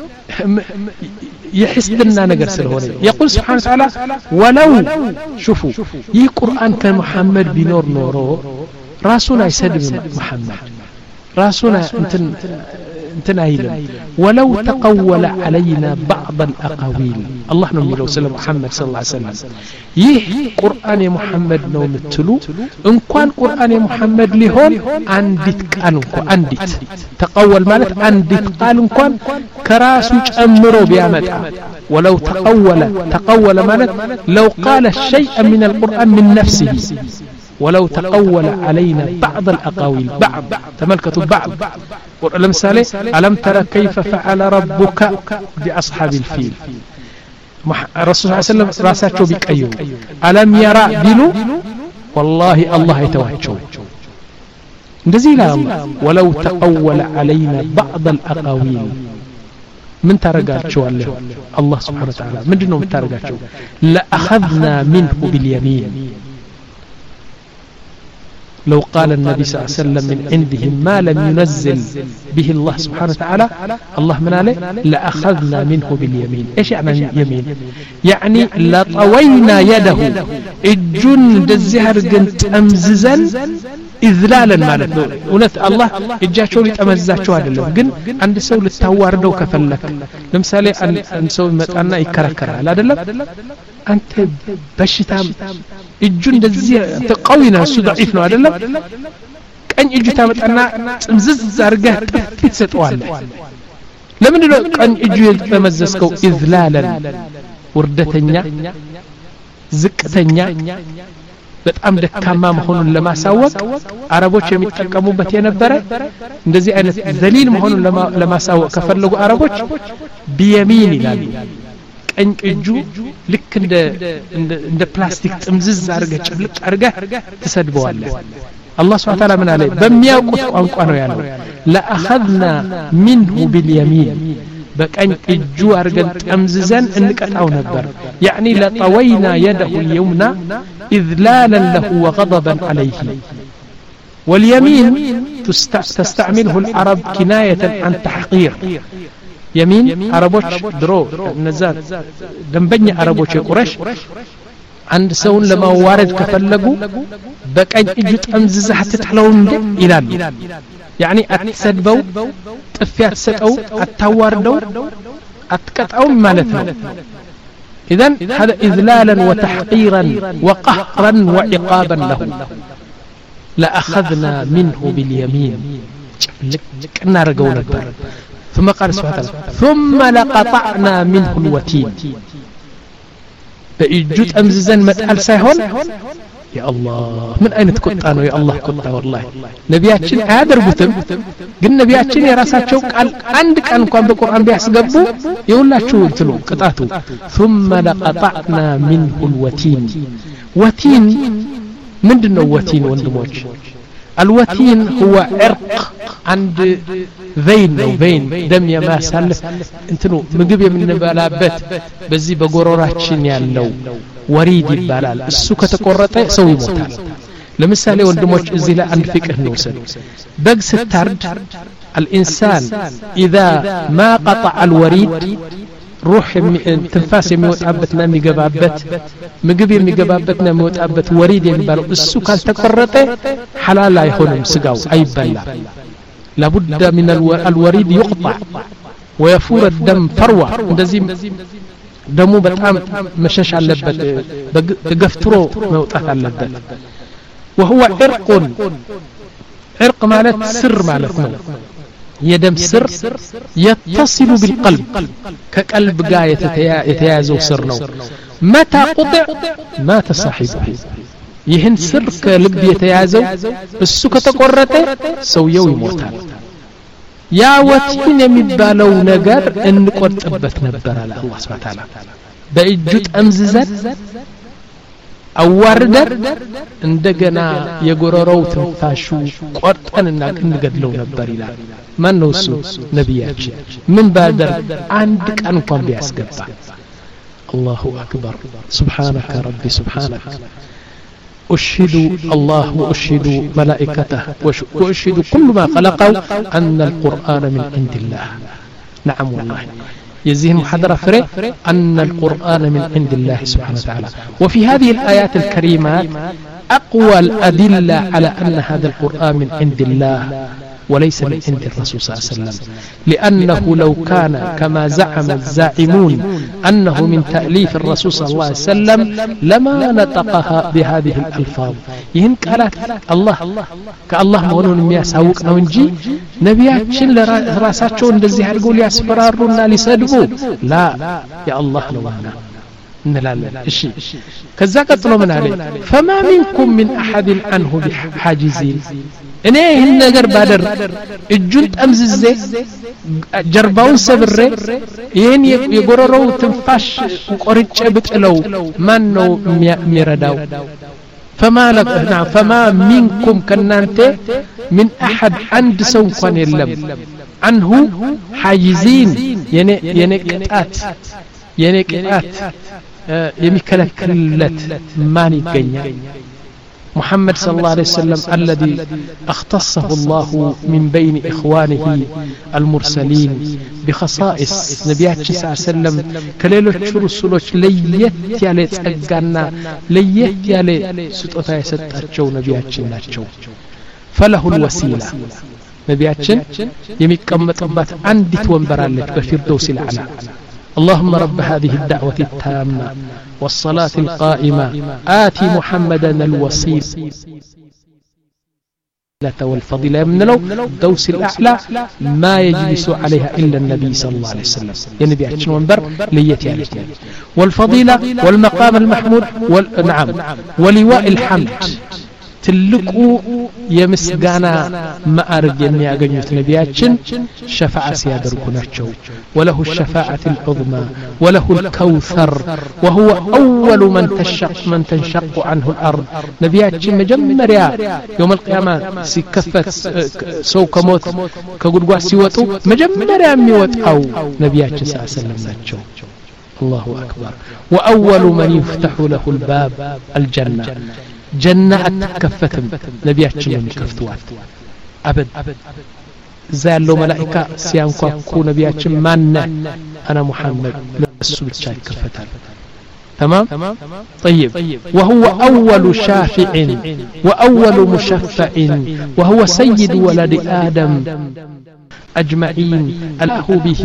የሕስድና ነገር ስለሆነ يقول سبحانه وتعالى ولو شوفوا ይህ ቁርአን ከመሐመድ ቢኖር ኖሮ راسنا يسدب محمد راسنا انت تنايل ولو تقول علينا بعض الأقاويل الله نمي لو سلم محمد صلى الله عليه وسلم يه قرآن يا محمد نو متلو إن كان قرآن يا محمد لهون عندت كانوا عندت تقول مالت عندت قالوا كان كراسو أمرو بيامتا ولو تقول تقول مالت لو قال شيئا من القرآن من نفسه ولو تقول علينا بعض الأقاويل بعض تملكة بعض لمثالي ألم ترى كيف فعل ربك بأصحاب الفيل الرسول صلى الله عليه وسلم راساته بكأيو ألم يرى بلو والله الله يتوجه نزيل الله ولو تقول علينا بعض الأقاويل من ترجعته الله الله سبحانه وتعالى من دونه من ترجعته لأخذنا منه باليمين لو قال النبي صلى الله عليه وسلم من عندهم ما لم ينزل به الله سبحانه وتعالى الله من عليه لأخذنا منه باليمين إيش يعني يمين يعني لطوينا يده الجند الزهر جنت أمززا إذلالا مالت ونت الله إجاشوا لي أمززاتشوا هذا اللهم جن عند سول التوارد وكفلك لمثالي أن أن سوي متأنا يكركر لا دلم أنت بشتام الجند الزهر أنت قوينا سو ضعيف نو هذا اللهم كأن يجي تامت أنا مزز زرقة تفيت واله لمن لو كأن يجي أمززكو إذلالا وردتنيا زكتنيا በጣም ደካማ መሆኑን ለማሳወቅ አረቦች የሚጠቀሙበት የነበረ እንደዚህ አይነት ዘሊል መሆኑን ለማሳወቅ ከፈለጉ አረቦች ቢየሚን ይላሉ ቀኝ እጁ ልክ እንደ እንደ ፕላስቲክ ጥምዝዝ አርገ ጭልቅ አርገ ተሰድበዋለህ الله سبحانه وتعالى من عليه በሚያውቁት ቋንቋ ነው ያለው لأخذنا منه باليمين بكأن እጁ አርገን ጠምዝዘን እንቀጣው ነበር يعني لطوينا يده اليمنى إذلالا له وغضبا عليه واليمين تستعمله العرب كناية عن تحقير يمين عربوش درو نزال دنبني عربوش قرش عند سون لما وارد كفلقوا بكأن اجت أمزز حتى تحلون إلال يعني أتسدبوا تفيات سدوا أتواردوا أتكتعوا مالتهم إذن هذا إذلالا وتحقيرا وقهرا وعقابا له لأخذنا منه باليمين كنا رجونا البر ثم قال سبحانه ثم لقطعنا منه الوتين بإجود أمززا متأل سيهون يا الله من أين تكتانوا يا الله كتا والله نبياتشن هذا بوتم قل نبياتشن يا راسات شوك عندك أنكم بقرآن بيحسقبوا يقول لا شو انتلو قطعتوا ثم لقطعنا منه الوتين وتين من دنو وتين وندموش الوتين هو عرق عند ذين أو ذين دم يا ما سالف انتنو مقبي من نبالابت بزي بقروراتشن يالو وريد يبالال السوكة تقرطة سوي موتال لمثالي وندموش ازي لا عند فكر نوصل بقس الترد الإنسان إذا ما قطع الوريد روح تنفاس يموت عبتنا ميقبابت مقبي ميقبابتنا موت عبت وريد يبالو السوكة تقرطة حلال لا يخونم سقاو أي بلا لابد من الوريد يقطع ويفور الدم فروة اندزي دمو بتعام مشاش على اللبت تقفترو موتات على اللبت وهو عرق عرق مالت سر مالتنا يدم سر يتصل بالقلب كقلب قاية يتيازو سرنو متى قطع مات صاحبه يهن سر كلب يتيازو السكة قرته سويو يموتال يا وتين يمبالو نجر ان قطبت نبر على الله سبحانه وتعالى بأجت أمززت أوردت عندنا يقرروا تنفاشو قرطنا نقدلو نبر إلى من نوسو نبياتش من بادر عندك أنكم بيسقطا الله أكبر سبحانك ربي سبحانك أشهد الله وأشهد ملائكته وأشهد كل ما خلقه أن القرآن من عند الله نعم والله يزيه محاضرة فري أن القرآن من عند الله سبحانه وتعالى وفي هذه الآيات الكريمات أقوى الأدلة على أن هذا القرآن من عند الله وليس من عند الرسول صلى الله عليه وسلم لأنه لو كان كما زعم الزاعمون أنه من تأليف الرسول صلى الله عليه وسلم لما نطقها بهذه الألفاظ يهن قالت الله كالله مهنون مياساوق ነው እንጂ ነቢያችን ለራሳቸው እንደዚህ አድርገው ሊያስፈራሩና ሊሰድቡ ላ ያ አላህ ነውና እንላለን እሺ ከዛ ቀጥሎ ምን አለ فما منكم من احد عنه بحاجزين እኔ ይህን ነገር ባደር እጁን ጠምዝዜ ጀርባውን ሰብሬ ይህን የጎረረው ትንፋሽ ቆርጬ ብጥለው ማን ነው የሚረዳው فما لك نعم فما منكم كنانت من احد عند سو እንኳን የለም عنه حاجزين የኔ የኔ ቅጣት የኔ ቅጣት የሚከለክልለት ማን ይገኛል محمد صلى الله عليه وسلم الذي اختصه الله من بين إخوانه المرسلين بخصائص نبيات صلى الله عليه وسلم كليلوች رسولوች ለየት ያለ ጸጋና ለየት ያለ ስጦታ የሰጣቸው ነቢያችን ናቸው فله الوسيلة ነቢያችን የሚቀመጡባት አንዲት ወንበር አለች በፊርደውስ الأعلى اللهم رب هذه الدعوة التامة والصلاة القائمة آتي محمدا الوسيلة والفضيلة من لو دوس الأعلى ما يجلس عليها إلا النبي صلى الله عليه وسلم يا نبي عشان منبر ليتي عليك والفضيلة والمقام المحمود نعم ولواء الحمد ትልቁ የምስጋና ማዕረግ የሚያገኙት ነቢያችን ሸፋዓ ሲያደርጉ ናቸው ወለሁ الشفاعة العظمى وله الكوثر وهو أول من تشق من تنشق عنه الأرض ነቢያችን መጀመሪያ يوم القيامة ሲከፈት ሰው ከሞት ከጉድጓድ ሲወጡ መጀመሪያ የሚወጣው ነቢያችን ሰለላሁ ዐለይሂ ወሰለም ናቸው الله أكبر وأول من يفتح له الباب الجنة جنة أتكفتم نبياتنا مكفتوات أبد زالوا ملائكة سيانكوا نبياتنا مانا أنا محمد لسو بتشاي كفتان تمام طيب وهو أول شافع وأول مشفع وهو سيد ولد آدم أجمعين الله به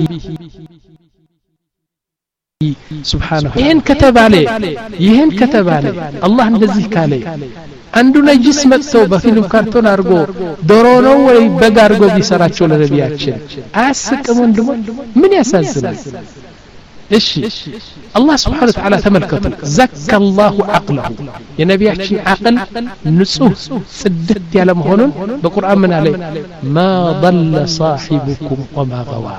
سبحانه ይሄን ከተባለ ይሄን ከተባለ አላህ እንደዚህ ካለ አንዱ ነጅስ መጥተው በፊልም ካርቶን አርጎ ዶሮ ነው ወይ በግ አርጎ ቢሰራቸው ለነቢያችን አያስቅም ወንድሞ ምን ያሳዝናል እሺ አላህ Subhanahu Wa Ta'ala ተመልከቱ ዘካ الله عقله የነቢያችን አቅል ንጹህ ጽድት ያለ መሆኑን በቁርአን ምን አለ ما ضل صاحبكم وما غوى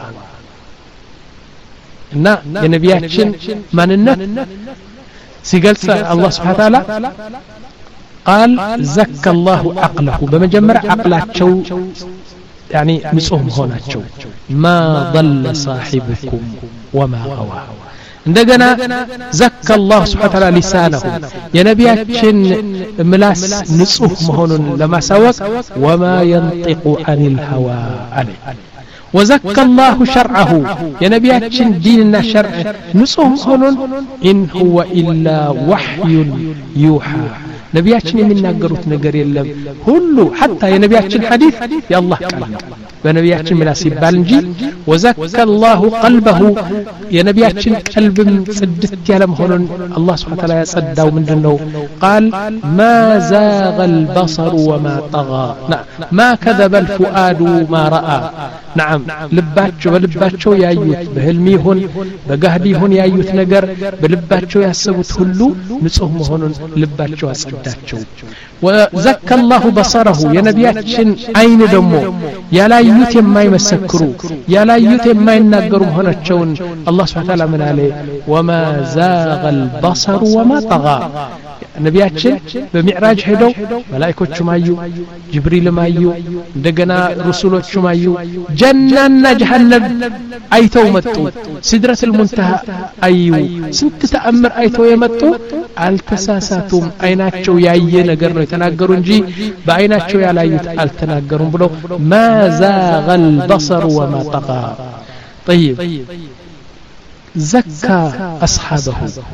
እና የነቢያችን ማንነት ሲገልጽ አላህ Subhanahu Wa Ta'ala قال زكى الله عقله በመጀመሪያ አቅላቸው يعني ንጹህ መሆናቸው ما ضل صاحبكم وما غوى እንደገና زكى الله سبحانه وتعالى لسانه የነቢያችን ምላስ ንጹህ መሆኑን ለማሳወቅ وما ينطق عن الهوى عليه وزكى الله شرعه يا نبياتشن ديننا شرع نصهم هنون إن هو إلا وحي يوحى نبياتشن يمناقروت نقر يلم هلو حتى يا نبياتشن حديث يا الله كلام بنبياتشن ملاسي بالنجي وزكى الله قلبه يا نبياتشن قلب صدت يعلم هنون الله سبحانه وتعالى يصدوا من دنو قال ما زاغ البصر وما طغى ما كذب الفؤاد ما رأى نعم ልባቸው በልባቸው ያዩት በህልም ይሁን በጋህዲ ይሁን ያዩት ነገር በልባቸው ያሰቡት ሁሉ ንጹህ መሆኑን ልባቸው አጸዳቸው وزكى الله بصره يا ነቢያችን አይን ደግሞ ያላዩት የማይመሰክሩ ያላዩት የማይናገሩ መሆናቸውን አላህ Subhanahu Wa Ta'ala ምን አለ وما زاغ البصر وما طغى ነቢያችን በሚዕራጅ ሄደው መላእክቶቹም አዩ ጅብሪልም አዩ እንደገና ረሱሎቹም አዩ ጀናና ጀሃነም አይተው መጡ ሲድረቱል ሙንተሃ አዩ ስንት ተአምር አይተው የመጡ አልተሳሳቱም አይናቸው ያየ ነገር ነው የተናገሩ እንጂ በአይናቸው ያላዩት አልተናገሩም ብሎ ما زاغ البصر وما طغى طيب زكى أصحابه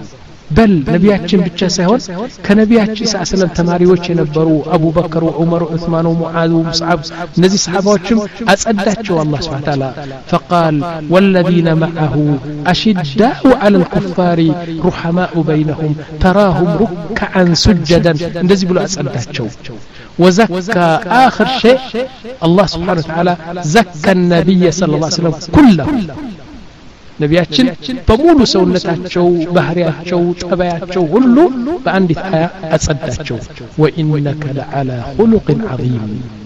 በል ነቢያችን ብቻ ሳይሆን ከነቢያችን ሰለላሁ ተማሪዎች የነበሩ አቡበከር ወዑመር ወዑስማን ወሙዓዝ ወሙስዓብ እነዚህ ሰሃባዎችም አጸዳቸው አላህ Subhanahu Ta'ala فقال والذين معه أشداء على الكفار رحماء بينهم تراهم ركعا سجدا እንደዚህ ብሎ አጸዳቸው وزكى آخر شيء الله سبحانه وتعالى زكى النبي صلى الله عليه وسلم كله ነቢያችን በሙሉ ሰውነታቸው ባህሪያቸው ጠባያቸው ሁሉ በአንዲት አያ አጸዳቸው وإنك لعلى خلق عظيم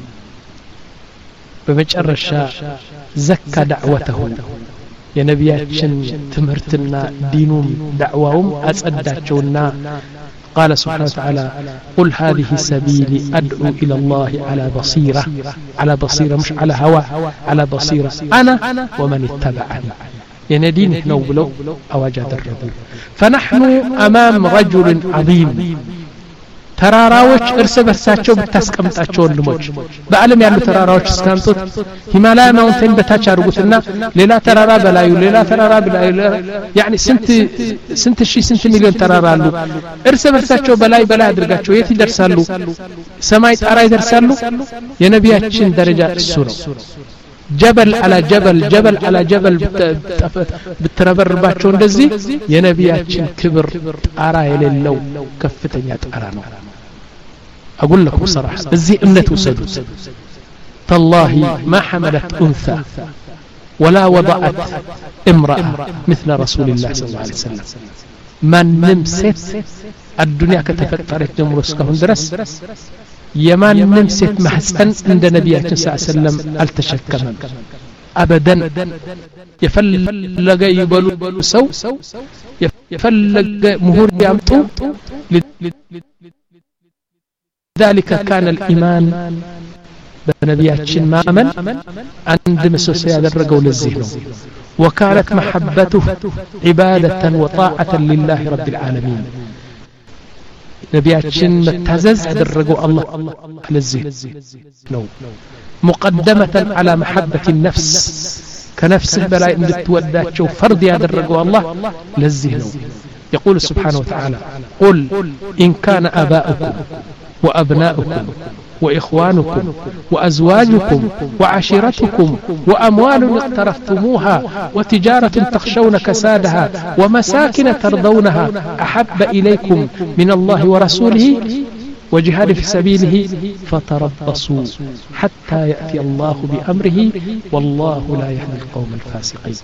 በመጨረሻ ዘካ ዳዕወተሁ የነቢያችን ትምህርትና ዲኑም ዳዕዋውም አጸዳቸውና قال سبحانه وتعالى قل هذه سبيلي أدعو إلى الله على بصيرة على بصيرة مش على هوى على بصيرة أنا ومن اتبعني يندين نوبلو أواجه الرب فنحن أمام رجل عظيم ተራራዎች እርስ በርሳቸው ብታስቀምጣቸው ወንድሞች በዓለም ያሉ ተራራዎች እስካምጡት ሂማላያ ማውንቴን በታች አድርጉትና ሌላ ተራራ በላዩ ሌላ ተራራ በላዩ يعني ስንት ስንት ሺህ ስንት ሚሊዮን ተራራ አሉ እርስ በርሳቸው በላይ በላይ አድርጋቸው የት ይደርሳሉ ሰማይ ጣራ ይደርሳሉ የነቢያችን ደረጃ እሱ ነው جبل على جبل جبل على جبل بتربرባቸው እንደዚህ የነቢያችን ክብር ጣራ የሌለው ከፍተኛ ጣራ ነው أقول لكم صراحة بزي أمنة وسدود تالله ما حملت أنثى ولا وضعت امرأة مثل رسول الله صلى الله عليه وسلم من نمسك الدنيا كتفترت جمرسكهم درس يمان نمسك محسن عند نبينا صلى الله عليه وسلم التشكم أبدا يفلق يبلو سو يفلق مهور يامطو ذلك كان الإيمان بنبياتنا ما أمن عند مسوسي يدرقوا للزهن وكانت محبته عبادة وطاعة لله رب العالمين نبياتنا متزز يدرقوا الله للزهن مقدمة على محبة النفس كنفسه بلا إن تودات فرض يدرقوا الله للزهن يقول سبحانه وتعالى قل إن كان آباؤكم وأبناؤكم وإخوانكم وأزواجكم وعشيرتكم وأموال اقترفتموها وتجارة تخشون كسادها ومساكن ترضونها أحب إليكم من الله ورسوله وجهاد في سبيله فتربصوا حتى يأتي الله بأمره والله لا يهدي القوم الفاسقين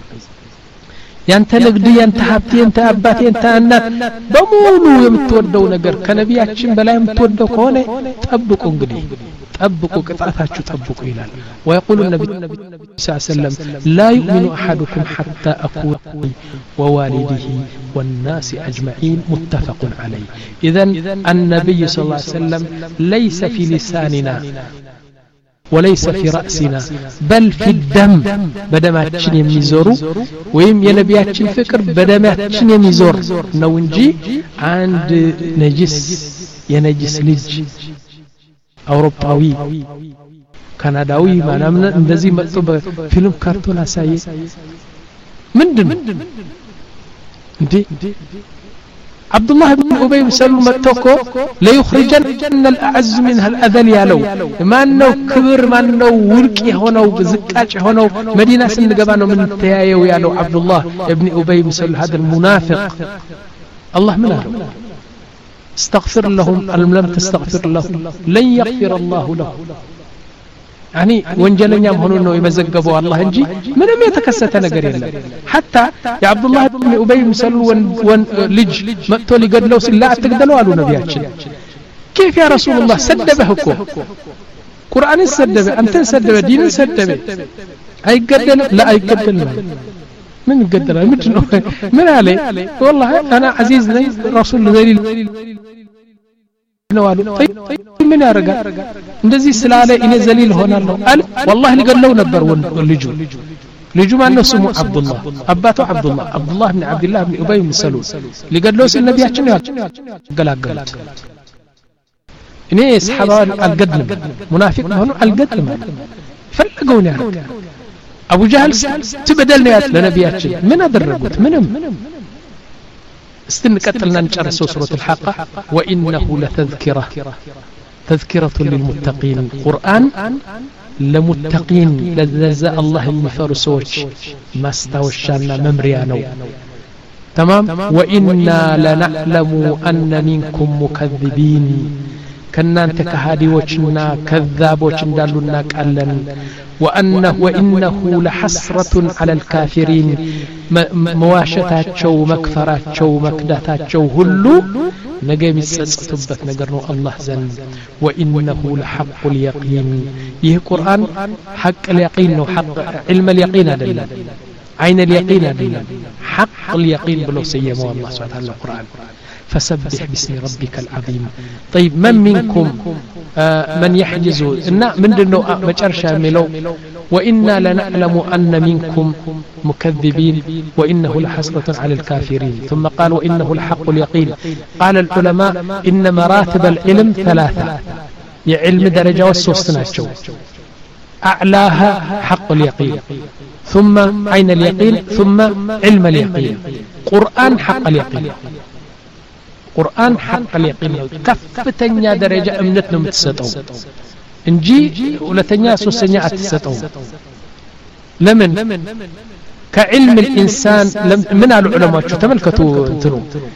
ያንተ ንግድ ያንተ ሀብት ያንተ አባት ያንተ እናት በሙሉ የምትወደው ነገር ከነቢያችን በላይ የምትወደው ከሆነ ጠብቁ እንግዲህ ጠብቁ ቅጣታችሁ ጠብቁ ይላል ويقول النبي صلى الله عليه وسلم لا يؤمن أحدكم حتى أكون ووالده والناس أجمعين متفق عليه إذن النبي صلى الله عليه وسلم ليس في لساننا وليس في رأسنا بل في الدم بدماتشن يميزورو ويم ينبياتشن فكر بدماتشن يميزور نونجي عند نجس ينجس لج أوروباوي كنداوي ما نمنا اندزي مكتوب فيلم كرتون أسايي مندن انتي عبد الله بن أبي بن سلول متوكو ليخرجن الأعز منها الأذل يالو ما أنه كبر ما أنه ورقي هنا وزكاج هنا مدينة سنقبانو من تيايو يالو عبد الله بن أبي بن سلول هذا المنافق الله منه استغفر لهم ألم لم تستغفر لهم لن يغفر الله لهم يعني ወንጀለኛም ሆኖ ነው የመዘገበው አላህ እንጂ ምንም የተከሰተ ነገር የለም حتى يا عبد الله بن ابي بن سلول ልጅ መጥቶ ሊገድለው ሲላ አትግደለው አሉ ነቢያችን كيف يا رسول الله سدبه እኮ ቁርአን ሰደበ አንተን ሰደበ ዲን ሰደበ አይገደልም لا አይገደልም ምን ይገደላል ምንድነው ምን አለ والله انا عزيز ነኝ رسول ذليل ነው አሉ ምን ያረጋል እንደዚህ ስላለ እኔ ዘሊል ሆናለሁ አለ والله ሊገለው ነበር ልጁ ልጁ ማን ነው ስሙ አብዱላህ አባቱ አብዱላህ አብዱላህ ኢብኑ አብዱላህ ኢብኑ ኡበይ ኢብኑ ሰሉል ሊገለው ሲል ነቢያችን ያገላገሉት እኔ ሰሃባን አልገድልም ሙናፊቅ ሆኖ አልገድልም ፈለገውን ያረጋ አቡ ጀህል ትበደል ነው ያለ ለነቢያችን ምን አደረጉት ምንም استنقتلنا نጨርሰው سورة الحاقة وإنه لتذكرة تذكرة للمتقين قرآن لمتقين لذا الله المفر سوچ ماستوشانا ممريا نو تمام وإنا لنعلم أن منكم مكذبين كنا انت كهاديوچنا كذابوچ እንዳሉና ቃለን وأنه وإنه لحسرة على الكافرين مواشتاچو مكفراچو مكداتاچو ሁሉ ነገ የሚጸጸቱበት ነገር ነው አላህ ዘንድ وإنه لحق اليقين ይህ ቁርአን حق اليقين ነው حق علم اليقين አይደለም عين اليقين አይደለም حق اليقين ብሎ ሰየመው አላህ Subhanahu Wa Ta'ala ቁርአን فسبح باسم ربك العظيم طيب من منكم آه من يحجز إن من دنو مجرشا ملو وإنا لنعلم أن منكم مكذبين وإنه لحسرة على الكافرين ثم قال وإنه الحق اليقين قال العلماء إن مراتب العلم ثلاثة يعلم درجة والسوستناتشو أعلاها حق اليقين ثم عين اليقين ثم علم اليقين قرآن حق اليقين قرآن حق اليقين كفتنيا درجة أمنتنا متسطو انجي ولتنيا سوسنيا اتسطو لمن كعلم الإنسان من العلماء شو تملكتوا انتنو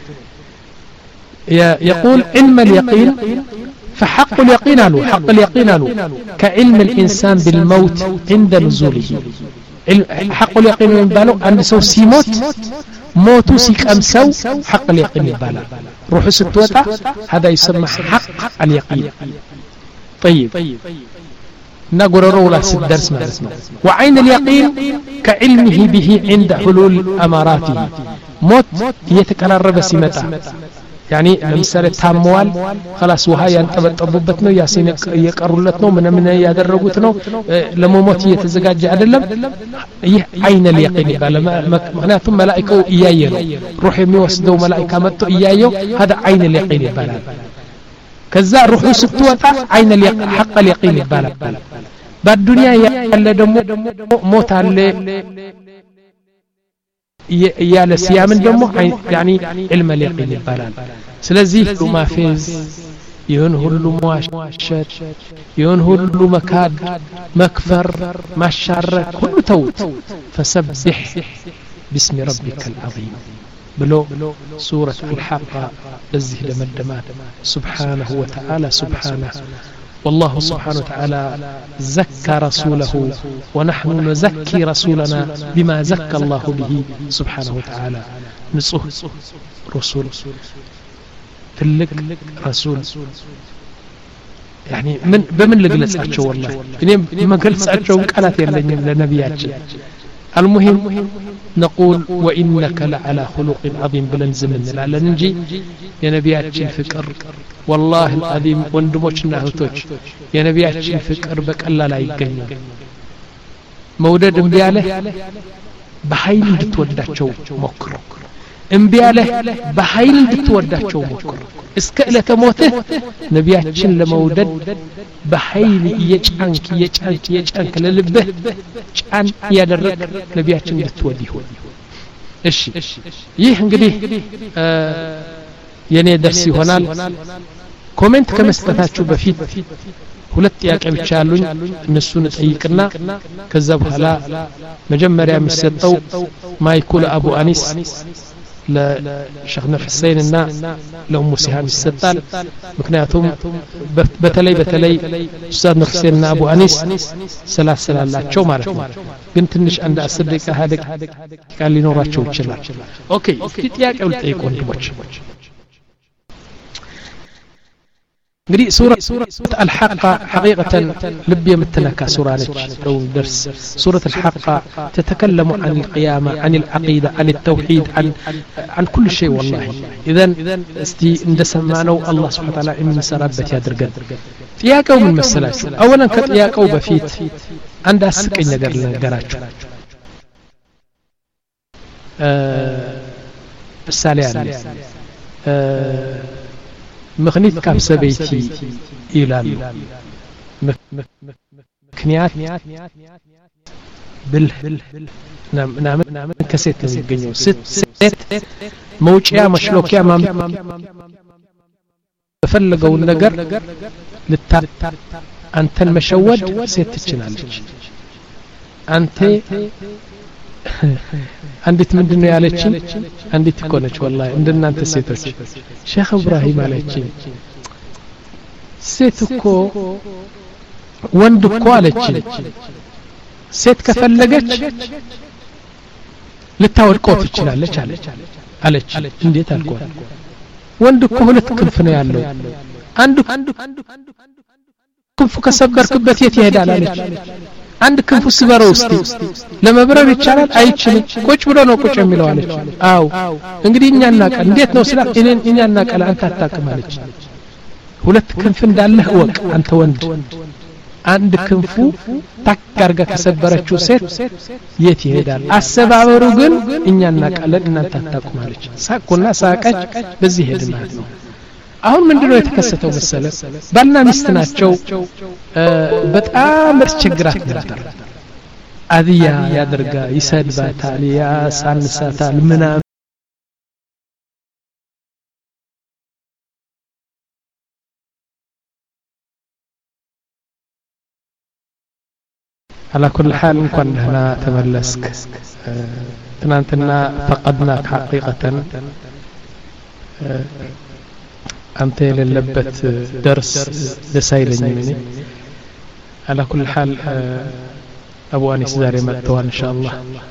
يقول علم اليقين فحق اليقين له حق اليقين له كعلم الإنسان بالموت عند نزوله حق اليقين ينبالو أن سو سيموت موتو سيك أمسو حق اليقين ينبالا روح ستوتا هذا يسمى حق اليقين طيب نقول رولا سدرس ما اسمه وعين اليقين كعلمه به عند حلول أماراته موت يتكرر سمتا يعني مثلا تاموال خلاص وها ينطبطبበት ነው ያሲን እየቀሩለት ነው ምን ምን ያደረጉት ነው ለሞሞት እየተዘጋጀ አይደለም ይህ አይነ اليقين ይባላል ምክንያቱም መላእክው እያየ ነው روح የሚወስደው መላእክታ መጥቶ እያየው هذا عين اليقين ይባላል ከዛ روح ስትወጣ عين اليقين حق اليقين ይባላል በዱንያ ያለ ደግሞ ሞት አለ ያለ ሲያምን ደግሞ يعني علم اليقين ይባላል ስለዚህ ማፌዝ ይሁን ሁሉ መዋሸት ይሁን ሁሉ መካድ መክፈር ማሻረክ ሁሉ ተውት فسبح باسم ربك العظيم بلو سورة الحاقة بزه لمدمات سبحانه وتعالى سبحانه والله سبحانه وتعالى زكى رسوله ونحن نزكي رسولنا بما زكى الله به سبحانه وتعالى نصه رسول تلك رسول يعني من بمن لجلس أشوا والله إني ما جلس أشوا قالت يلني لنبيات المهم نقول وإنك لعلى خلق عظيم بلنزم من على نجي يا نبيات الفكر والله العظيم وندموشنا هتوش يا نبيات الفكر بك الله لا يقنع مودد انبياله بحيل انتوداتشو مكر انبياله بحيل انتوداتشو مكر اسكألة موته نبياتشن لمودد بحيل يجعنك يجعنك يجعنك للبه جعن يادرك نبياتشن انتوديه ايش يه انقديه آه የኔ ደርስ ይሆናል ኮሜንት ከመስጠታችሁ በፊት ሁለት ጥያቄ ብቻ አሉኝ እነሱን ጠይቅና ከዛ በኋላ መጀመሪያ የሚሰጠው ማይኩል አቡ አኒስ ለሸኽነ ሁሴን እና ለኡሙ ሲሃም ይሰጣል ምክንያቱም በተለይ በተለይ ኡስታዝ ሁሴን እና አቡ አኒስ ስላስላላቸው ማለት ነው ግን ትንሽ አንድ አስር ደቂቃ ሀደቅ ቃል ሊኖራቸው ይችላል ኦኬ እስቲ ጥያቄው ልጠይቁ ወንድሞች እንግዲህ ሱረት አልሐቃ حقيقة ልብ የምትነካ ሱራ ነች ነው درس ሱረት አልሐቃ تتكلم عن القيامة عن العقيدة عن التوحيد عن عن كل شيء والله اذا استي እንደሰማነው አላህ Subhanahu Wa Ta'ala የሚሰራበት ያድርገን ጥያቄው ምን መሰላችሁ አወላን ከጥያቄው በፊት አንድ አስቀኝ ነገር ልንገራችሁ ምሳሌ አለ مخنيت كابس بيتي إلال مكنيات بال نعم نعم كسيت نزيد ست ሴት መውጪያ መሽሎኪያ ማም በፈለገው ነገር ልታ አንተን መሸወድ ሴት ትችላለች አንተ አንዲት ምንድነው ያለችኝ አንዲት ኮነች ወላሂ እንደናንተ ሴቶች ሼክ ኢብራሂም አለችኝ ሴት እኮ ወንድ እኮ አለችኝ ሴት ከፈለገች ልታወድቀው ትችላለች አለች አለች እንዴት አልኳት ወንድ እኮ ሁለት ክንፍ ነው ያለው አንዱ ክንፉ ከሰበርክበት የት ይሄዳል አለች አንድ ክንፉ ስበረው እስቲ ለመብረር ይቻላል አይችልም ቁጭ ብሎ ነው ቁጭ የሚለው አለች አው እንግዲህ እኛ እናቀል እንዴት ነው ስላ እኔን እኛ እናቀል አንተ አታውቅም አለች ሁለት ክንፍ እንዳለህ ወቅ አንተ ወንድ አንድ ክንፉ ታካርጋ ከሰበረችው ሴት የት ይሄዳል አሰባበሩ ግን እኛ እናቀለን እናንተ አታውቁም አለች ሳቁና ሳቀች በዚህ ሄድና ነው አሁን ምንድነው የተከሰተው መሰለ ባልና ሚስት ናቸው በጣም ተቸግራት ነበር አዲያ ያደርጋ ይሰድባታል ያሳንሳታል ምና على كل حال እንኳን ደህና ተመለስክ ትናንትና فقدناك حقيقة أنت للبت درس لسايلني على كل حال أبو أنيس زاري متوان إن شاء الله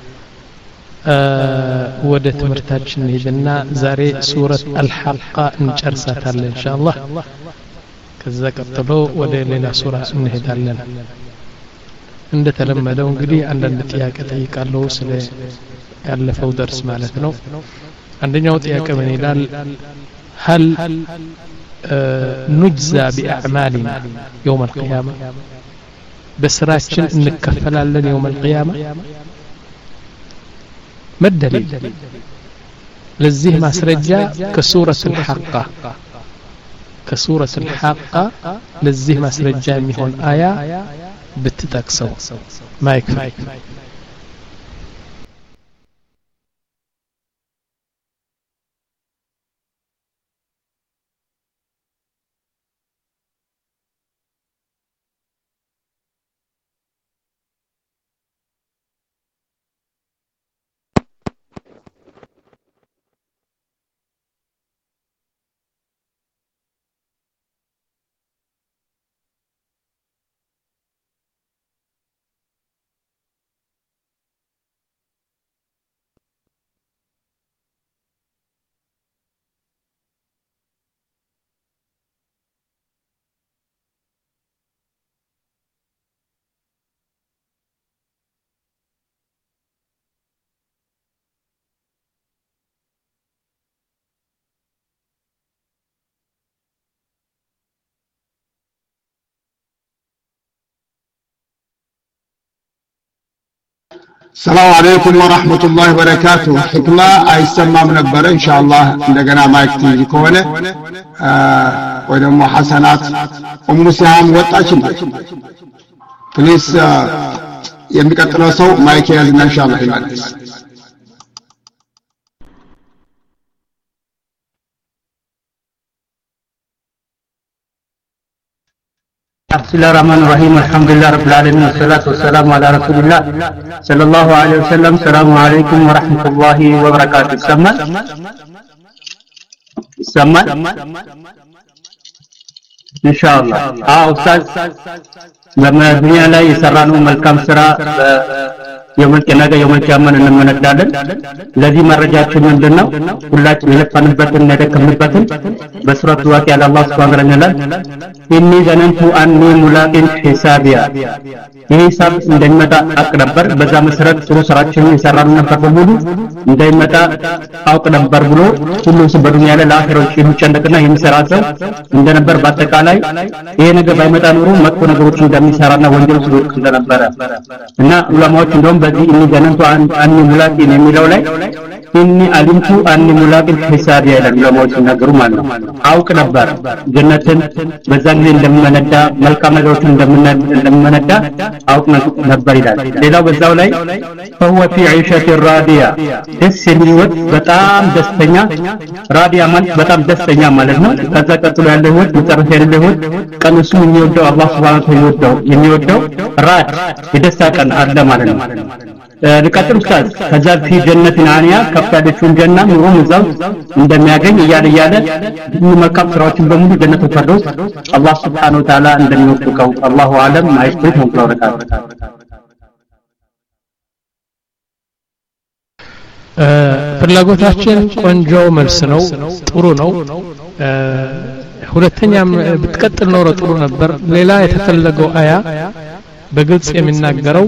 ودت مرتاجن هيدنا زاري سورة الحلقة نجرسات إن شاء الله كذا قبلو ودي لنا سورة نهدالنا عند تلمدوا እንግዲህ አንዳንድ ጥያቄ ጠይቃለሁ ስለ ያለፈው درس ማለት ነው አንደኛው ጥያቄ ምን ይላል هل نجزى بأعمالنا يوم القيامة بسراتشن نكفلالن يوم القيامة ما الدليل لزيه مسرجة كسورة الحقة كسورة الحقة لزيه مسرجة ميهون آية بتتكسو ما يكفي السلام عليكم ورحمة الله وبركاته حكمة أيسمى من البر إن شاء الله لقنا ما يكتيجي كونه ودمو حسنات أم سهام وطاشن بليس يملك التراسو ما يكيازنا إن شاء الله حمالس بسم الله الرحمن الرحيم الحمد لله رب العالمين والصلاة والسلام على رسول الله صلى الله عليه وسلم السلام عليكم ورحمة الله وبركاته سمع سمع إن شاء الله آه أستاذ لما الدنيا لا يسرانو ملكام سرا يوم القيامة يوم القيامة لما نقدر الذي مرجعت من دنا كلات ملفان بتن ندك ملفان بسرعة واقع على الله سبحانه وتعالى إني ظننت أني ملاق حسابيا حساب عندما أقربر بزا مسرت سر سراتشين يسرنا فبولو عندما أقربر بلو كل سبرني على الآخر وشيء مشندكنا هم سراتو عندما بر باتكالاي إيه نجا بيمتا نورو مكونا بروتشين دمي سرنا وندل سرور كذا نبرة إن علماء عندهم በዚህ እኒ ገነንቱ አኒ ሙላቂን የሚለው ላይ እኒ አሊምቱ አኒ ሙላቂን ሂሳብ ያለን ለሞት ነገሩ ማለት ነው አውቅ ነበር ጀነትን በዛ ጊዜ እንደምመነዳ መልካም ነገሮችን እንደምመነዳ አውቅ ነበር ይላል ሌላው በዛው ላይ فهو في عيشة راضية ደስ የሚወት በጣም ደስተኛ ራዲያ ማለት በጣም ደስተኛ ማለት ነው ከዛ ቀጥሎ ያለው ህይወት መጨረሻ ያለው ህይወት ቀንሱ የሚወደው አላህ Subhanahu Wa Ta'ala የሚወደው የሚወደው ራድ የደስታ ቀን አለ ማለት ነው ለቀጥሉ ኡስታዝ ከዛ في جنة عالية ከፍታለችው ጀና ኑሮም እዛው እንደሚያገኝ እያለ እያለ መልካም ስራዎችን በሙሉ ጀነቱ ፈርዶስ አላህ Subhanahu Wa Ta'ala እንደሚወፍቀው አላሁ አለም አይስጥት ነው ተወረታው ፍላጎታችን ቆንጆ መልስ ነው ጥሩ ነው ሁለተኛም ብትቀጥል ነው ጥሩ ነበር ሌላ የተፈለገው አያ በግልጽ የሚናገረው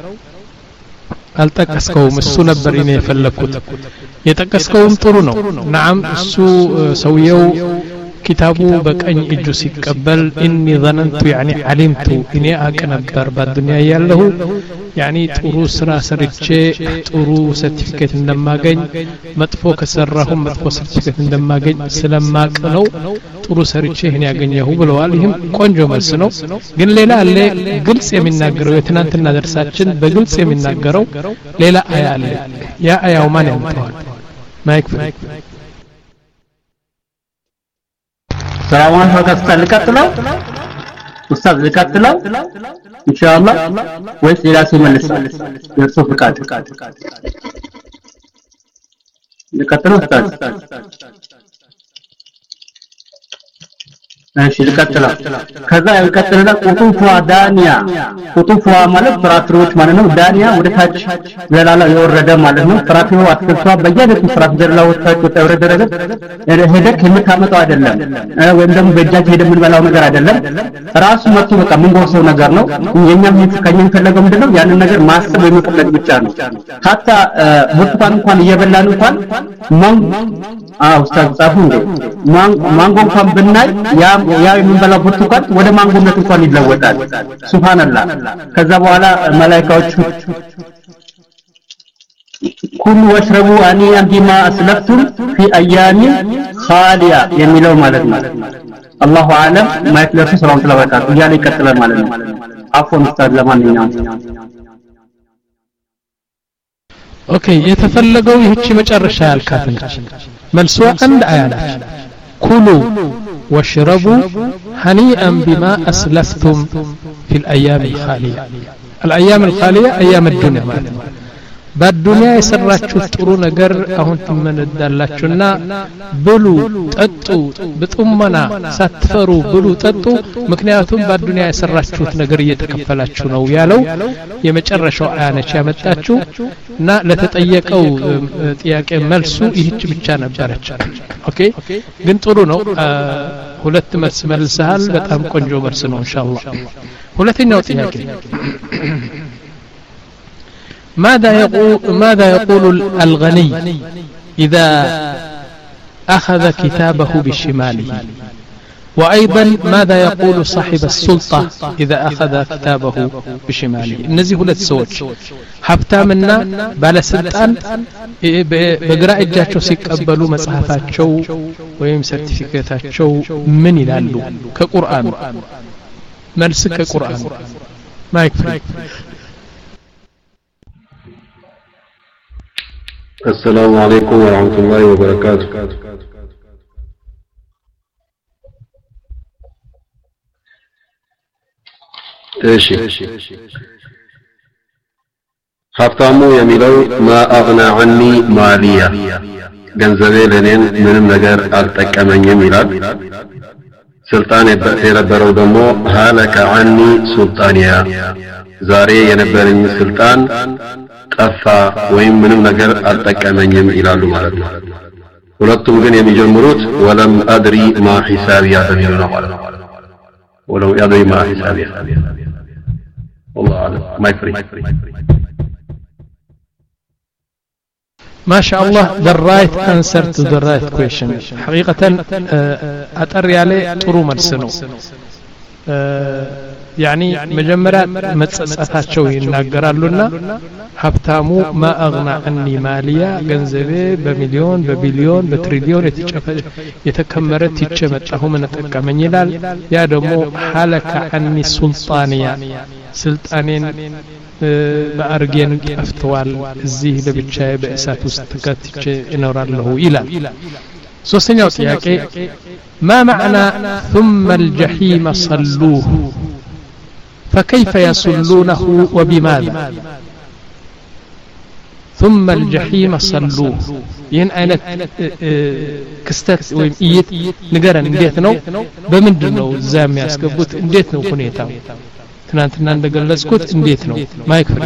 አልጠቀስከውም እሱ ነበር እኔ የፈለኩት የጠቀስከውም ጥሩ ነው نعم እሱ ሰውየው ኪታቡ በቀኝ እጁ ሲቀበል اني ظننت يعني علمت እኔ አቅ ነበር በዱንያ ያለው يعني ጥሩ ስራ ሰርቼ ጥሩ ሰርቲፊኬት እንደማገኝ መጥፎ ከሰራሁም መጥፎ ሰርቲፊኬት እንደማገኝ ስለማቅ ነው ጥሩ ሰርቼ እኔ ያገኘሁ ብለዋል ይህም ቆንጆ መልስ ነው ግን ሌላ አለ ግልጽ የሚናገረው የትናንትና ደርሳችን በግልጽ የሚናገረው ሌላ አያ አለ ያ አያው ማን ያመጣዋል ማይክ ሰላም አለይኩም ልቀጥለው ኡስታዝ ልቀጥለው ኢንሻአላህ ወይስ ሌላ ሰው ይመልሳል የእርሱ ፍቃድ ልቀጥለው ኡስታዝ እሺ ልቀጥለው ከዛ ይቀጥልና ቁጡፏ ዳንያ ቁጡፏ ማለት ፍራፍሬዎች ማለት ነው ዳንያ ወደ ታች ዘላላ የወረደ ማለት ነው ፍራፍሬው አትክልቷ በየአይነቱ ፍራፍሬ ዘላላ ወጣች ወረደ ነገር ሄደክ የምታመጣው አይደለም ወይም ደግሞ በእጃች ሄደ የምንበላው ነገር አይደለም ራሱ መጥቶ በቃ ምን ጎርሰው ነገር ነው የኛም ከኛም ፈለገው ምንድነው ያንን ነገር ማሰብ የሚፈልግ ብቻ ነው hatta ብርቱካን እንኳን እየበላን እንኳን ማን አው ኡስታዝ ጻፉ እንዴ ማንጎ እንኳን ብናይ ያ ያ የምንበላው ብርቱካን ወደ ማንጎነት እንኳን ይለወጣል ሱብሃንአላህ ከዛ በኋላ መላእክቶቹ ኩሉ ወሽረቡ አኒያን ቢማ አስለፍቱም في ايام خاليه የሚለው ማለት ነው አላሁ አለም ማይክ ለሱ ሰላም ተለበቃት እያለ ይቀጥላል ማለት ነው አፎን ኡስታዝ ለማንኛውም ኦኬ የተፈለገው ይህች መጨረሻ ያልካት ነች መልሷ አንድ አያ ነች ኩሉ ወሽረቡ هنيئا بما اسلفتم في الايام الخاليه الايام الخاليه ايام الدنيا ማለት ነው በዱንያ የሰራችሁት ጥሩ ነገር አሁን ትመነዳላችሁና ብሉ ጠጡ በጥሞና ሳትፈሩ ብሉ ጠጡ ምክንያቱም በዱንያ የሰራችሁት ነገር እየተከፈላችሁ ነው ያለው የመጨረሻው አያ ነች ያመጣችሁ እና ለተጠየቀው ጥያቄ መልሱ ይህች ብቻ ነበረች ኦኬ ግን ጥሩ ነው ሁለት መልስ መልሰሃል በጣም ቆንጆ መልስ ነው ኢንሻአላህ ሁለተኛው ጥያቄ ماذا يقول ماذا يقول الغني إذا أخذ كتابه بشماله وأيضا ماذا يقول صاحب السلطة إذا أخذ كتابه بشماله نزيه للسوج حبتامنا بالا سلطان بقراء جاتشو سيقبلوا مصحفاتشو ويم سيرتيفيكاتاتشو من يلالو كقرآن ملس كقرآن ما يكفي السلام عليكم ورحمة الله وبركاته ايش حفتامو يميلو ما اغنى عني مالية ገንዘቤ ለኔን ምንም ነገር አልጠቀመኝም ይላል ስልጣን የነበረው ደግሞ ሃለከ عني ሱልጣንያ ዛሬ የነበረኝ ስልጣን ጠፋ ወይም ምንም ነገር አልጠቀመኝም ይላሉ ማለት ነው ሁለቱም ግን የሚጀምሩት ወለም አድሪ ማ ሒሳቢያ በሚሉ ነው ማለት ነው ወለው አድሪ ማ ሒሳቢያ والله اعلم ما يفرق ما شاء الله the right answer to the right question حقيقة أتري عليه طرو مرسنو يعني መጀመሪያ መጸጸታቸው ይናገራሉና ሀብታሙ ما اغنى عني ماليا ገንዘቤ በሚሊዮን በቢሊዮን በትሪሊዮን የተከመረ ትጨመጣሁ ምን ተጠቀመኝ ይላል ያ ደግሞ ሐለከ عني سلطانيا ስልጣኔን በአርጌን ጠፍቷል እዚህ ለብቻዬ በእሳት ውስጥ ተከትቼ እኖራለሁ ይላል ሶስተኛው ጥያቄ ما معنى ثم الجحيم صلوه فكيف يصلونه وبماذا ثم الجحيم صلوه ين አይነት ክስተት ወይም እይት ንገረን እንዴት ነው በምንድነው ዛም ያስገቡት እንዴት ነው ሁኔታው ትናንትና እንደገለጽኩት እንዴት ነው ማይክ ፍሪ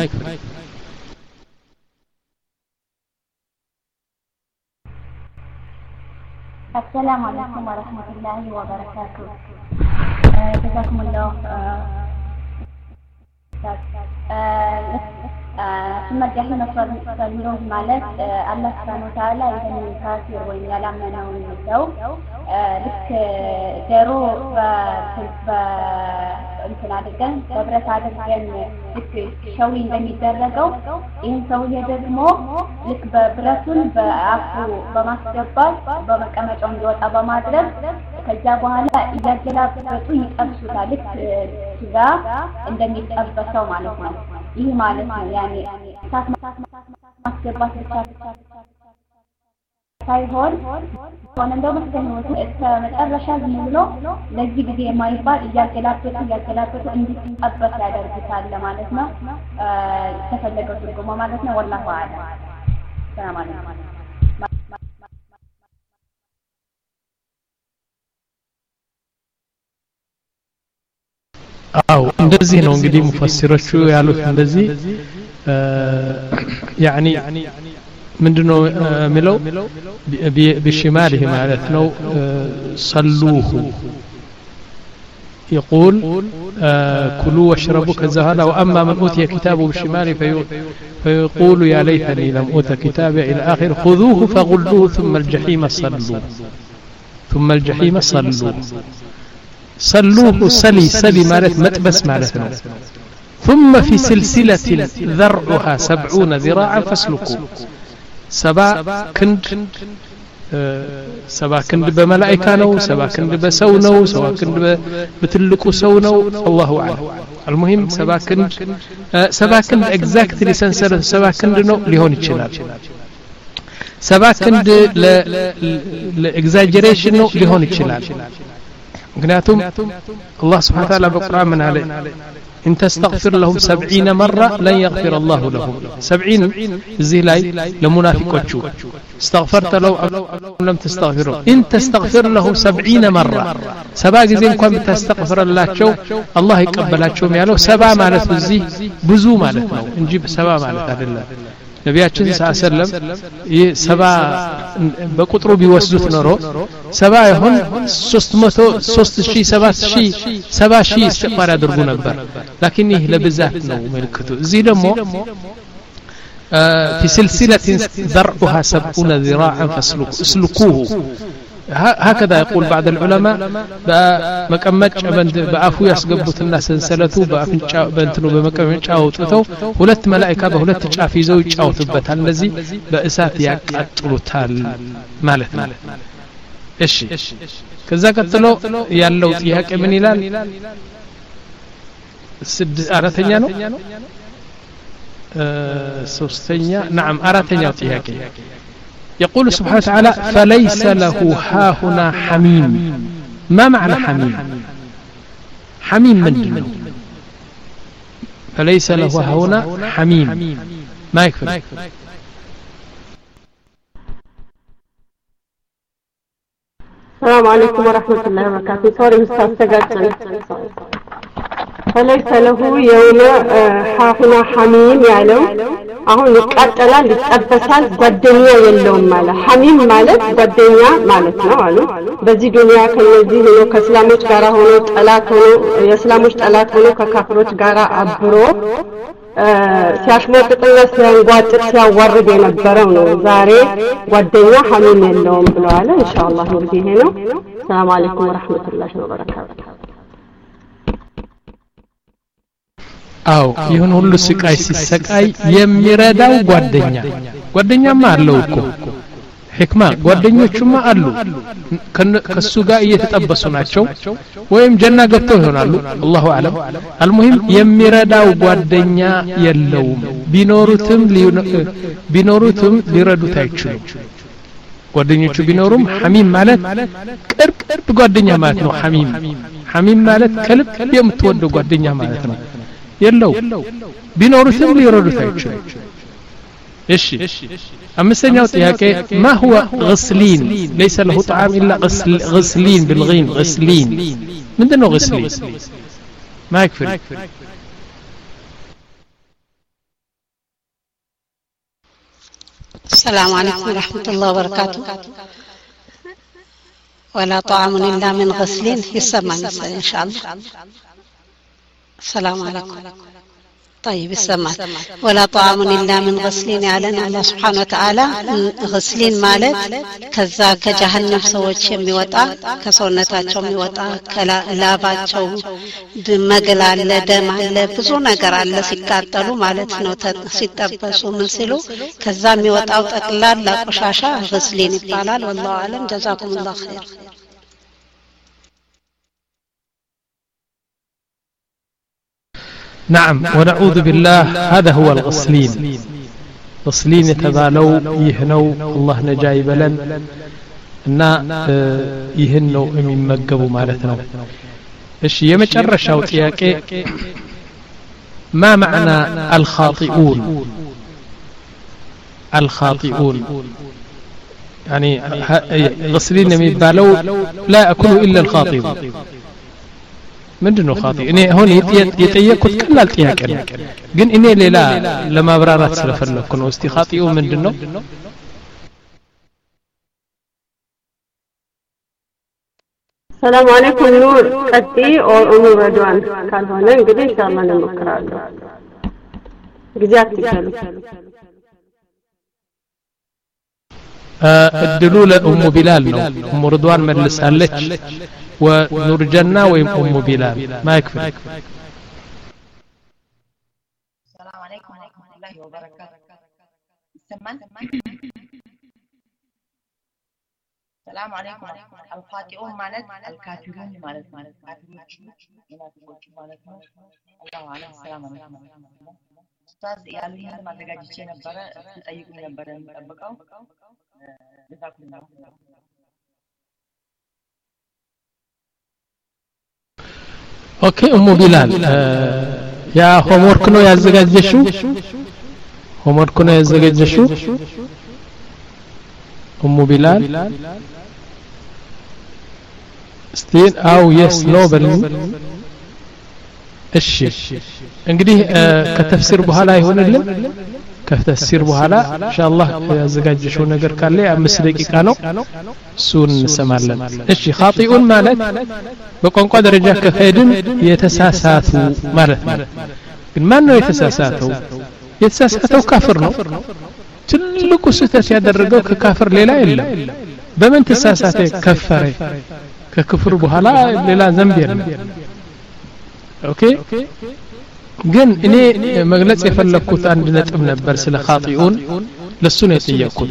السلام عليكم ورحمة الله وبركاته جزاكم الله ثم الجحيم صلوه مالك الله سبحانه وتعالى يهن الكافر وإن يلعمنا ونسو لك جارو እንትን አድርገን በብረት አድርገን ልክ ሸዊ እንደሚደረገው ይህን ሰውዬ ደግሞ ልክ በብረቱን በአፉ በማስገባት በመቀመጫው እንዲወጣ በማድረግ ከዛ በኋላ እያገላበጡ ይጠብሱታል ልክ ስጋ እንደሚጠበሰው ማለት ነው ይህ ማለት ነው ያኔ ሳት ማስገባት ብቻ ሳይሆን ሆነ እንደው መስከረም እስከ መጨረሻ ዝም ብሎ ለዚህ ጊዜ የማይባል እያገላበጡ እያገላበጡ እንዲጠበስ ያደርጉታል ማለት ነው ተፈለገው ትርጉሙ ማለት ነው والله اعلم ሰላም አለይኩም አው እንደዚህ ነው እንግዲህ ሙፈሲሮቹ ያሉት እንደዚህ يعني ምንድነው የሚለው بشماله ማለት ነው صلوه يقول كلوا واشربوا كذا هذا واما من اوتي كتابه بشماله فيقول يا ليتني لم اوت كتابي الى اخر خذوه فغلوه ثم الجحيم صلوه ثم الجحيم صلوه صلوه سلي سلي مالت متبس مالتنا ثم في سلسلة ذرعها سبعون ذراعا فاسلكوه سبع كند سبع كند بملائكة نو سبع كند بسو نو سبع كند بتلقوا سو نو الله أعلم المهم سبع كند سبع كند exactly سنسر سبع كند نو لهون يتشلال سبع كند ل ل exaggeration نو لهون يتشلال مكنياتهم الله سبحانه وتعالى بالقرآن من عليه إن تستغفر لهم سبعين مرة لن يغفر الله لهم سبعين الزهلاي لمنافقات شو استغفرت لو لم تستغفروا إن تستغفر لهم سبعين مرة سبع زين كم تستغفر الله شو الله يقبلها شو ماله سبع مالت الزي بزو مالتنا نجيب سبع مالت الله ነቢያችን ሰለላሁ ዐለይሂ ሰባ በቁጥሩ ቢወስዱት ኖሮ ሰባ ይሁን ሶስት መቶ ሶስት ሺህ ሰባት ሺህ ሰባ ሺህ استغفار ያደርጉ ነበር لكن ይህ ለብዛት ነው መልክቱ እዚህ ደግሞ في سلسلة ذرعها سبعون ذراعا فاسلكوه هكذا يقول بعض العلماء بمقمጭ በአፉ ያስገቡት እና ሰንሰለቱ በአፍንጫ በእንትኑ በመቀመጫ አውጥተው ሁለት መላእክት በሁለት ጫፍ ይዘው ይጫወቱበታል እንደዚህ በእሳት ያቃጥሉታል ማለት ነው እሺ ከዛ ቀጥሎ ያለው ጥያቄ ምን ይላል ስድስት አራተኛ ነው ሶስተኛ نعم አራተኛው ጥያቄ يقول سبحانه وتعالى فليس له ها هنا حميم ما معنى حميم حميم من دونه فليس له ها هنا حميم ما يكفي السلام عليكم ورحمة الله وبركاته صار مستغرب فليس له يوم ها هنا حميم يعلم አሁን ይቃጠላል ይጠበሳል ጓደኛ የለውም ማለት ሐሚም ማለት ጓደኛ ማለት ነው አሉ በዚህ ዱንያ ከነዚህ ሆኖ ከእስላሞች ጋር ሆኖ ጠላት ሆኖ የእስላሞች ጠላት ሆኖ ከካፍሮች ጋር አብሮ ሲያሽሞጥጥና ሲያንጓጥጥ ሲያዋርድ የነበረው ነው ዛሬ ጓደኛ ሐሚም የለውም ብለዋል ኢንሻአላህ እንግዲህ ይሄ ነው ሰላም አለይኩም ወራህመቱላሂ ወበረካቱ አው ይሁን ሁሉ ስቃይ ሲሰቃይ የሚረዳው ጓደኛ ጓደኛማ አለው እኮ ህክማ ጓደኞቹማ አሉ ከሱ ጋር እየተጠበሱ ናቸው ወይም ጀና ገብተው ይሆናሉ አላሁ አለም አልሙሂም የሚረዳው ጓደኛ የለውም ቢኖሩትም ቢኖሩትም ሊረዱት አይችሉም ጓደኞቹ ቢኖሩም ሐሚም ማለት ቅርብ ቅርብ ጓደኛ ማለት ነው ሐሚም ሐሚም ማለት ከልብ የምትወደው ጓደኛ ማለት ነው የለው ቢኖሩትም ሊረዱት አይችሉም እሺ አምስተኛው ጥያቄ ما هو غسلين ليس له طعام الا غسل غسلين بالغين غسلين ምንድነው غسلين ما يكفي السلام عليكم ورحمة الله وبركاته ولا طعام إلا من غسلين يسمى إن شاء الله السلام عليكم طيب السماء ولا طعام إلا من غسلين علينا الله سبحانه وتعالى غسلين مالت كذا كجهنم سوتش يميوطا كسونتاچو يميوطا كلاباچو دمغل አለ ደም አለ ብዙ ነገር አለ ሲቃጠሉ ማለት ነው ሲጠበሱ ምን ሲሉ ከዛ የሚወጣው ጠቅላላ ቆሻሻ غسلين ይባላል والله اعلم جزاكم الله خير نعم ونعوذ بالله هذا هو الغسلين غسلين يتبالو يهنو الله نجاي بلن እና ይህነው የሚመገቡ ማለት ነው እሺ የመጨረሻው ጥያቄ ما معنى الخاطئون الخاطئون يعني غسلين የሚባለው لا يأكل إلا الخاطئون ምንድነው ኻጢ እኔ አሁን የጠየቁት ቀላል ጥያቄ ነው ግን እኔ ሌላ ለማብራራት ስለፈለኩ ነው እስቲ ኻጢኡ ምንድነው ሰላም አለይኩም ኑር ቀጢ ኦር ኡሙ ረድዋን ካልሆነ እንግዲህ ኢንሻአላህ እንሞክራለን ግዛት ይችላል እድሉ ለኡሙ ቢላል ነው ኡሙ ረድዋን መልሳለች ونور جنة وام ام بلال ما يكفي السلام عليكم ورحمة الله وبركاته سمان السلام عليكم الخاطئون مالت الكافرون مالت مالت كافرون مالت الله أعلم السلام عليكم أستاذ يالي هذا ما تجاجي شيء نبرة تأييكم نبرة نبقاو جزاكم الله ኦኬ ኡሙ ቢላል ያ ሆምወርክ ነው ያዘጋጀሽው ሆምወርክ ነው ያዘጋጀሽው ኡሙ ቢላል ስቲል አው የስ ኖ በልኝ እሺ እንግዲህ ከተፍሲር በኋላ ይሆንልን ከተፍሲር በኋላ ኢንሻአላህ ያዘጋጀሽው ነገር ካለ አምስት ደቂቃ ነው እሱን እንሰማለን እሺ ኻጢኡን ማለት በቋንቋ ደረጃ ከሄድን የተሳሳቱ ማለት ነው ግን ማን ነው የተሳሳተው የተሳሳተው ካፍር ነው ትልቁ ስህተት ያደረገው ከካፍር ሌላ የለም በምን ተሳሳተ ከፈረ ከክፍር በኋላ ሌላ ዘንብ የለም ኦኬ ግን እኔ መግለጽ የፈለኩት አንድ ነጥብ ነበር ስለ ኻጢኡን ለሱ ነው የጠየቅኩት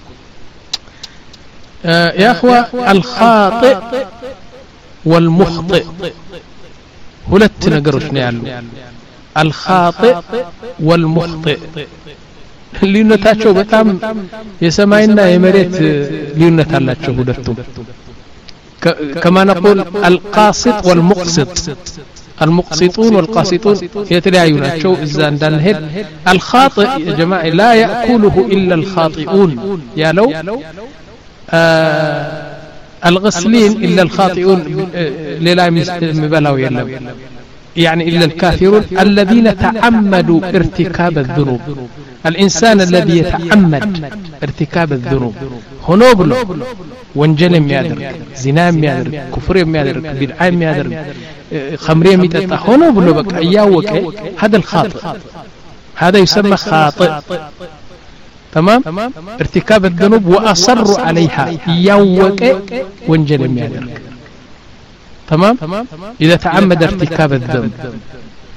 يا اخوه الخاطئ والمخطئ ሁለት ነገሮች ነው ያሉ الخاطئ والمخطئ ልዩነታቸው በጣም የሰማይና የመሬት ልዩነት አላቸው ሁለቱም كما نقول القاسط والمقسط المقسطون والقاسطون يتلاعبون شو إذا عندنا هيد الخاطئ يا جماعة لا يأكله إلا الخاطئون يا لو آه الغسلين إلا الخاطئون لا مبلاو يلم يعني إلا الكافرون الذين تعمدوا ارتكاب الذنوب الإنسان الذي يتعمد ارتكاب الذنوب هنوبلو وانجل يادر زنا يادر كفر يادر بدعة يادر خمر يتطا هنوبلو بقى ياوك هذا الخاطئ هذا يسمى خاطئ تمام ارتكاب الذنوب وأصر عليها ياوك وانجل يادر تمام إذا تعمد ارتكاب الذنب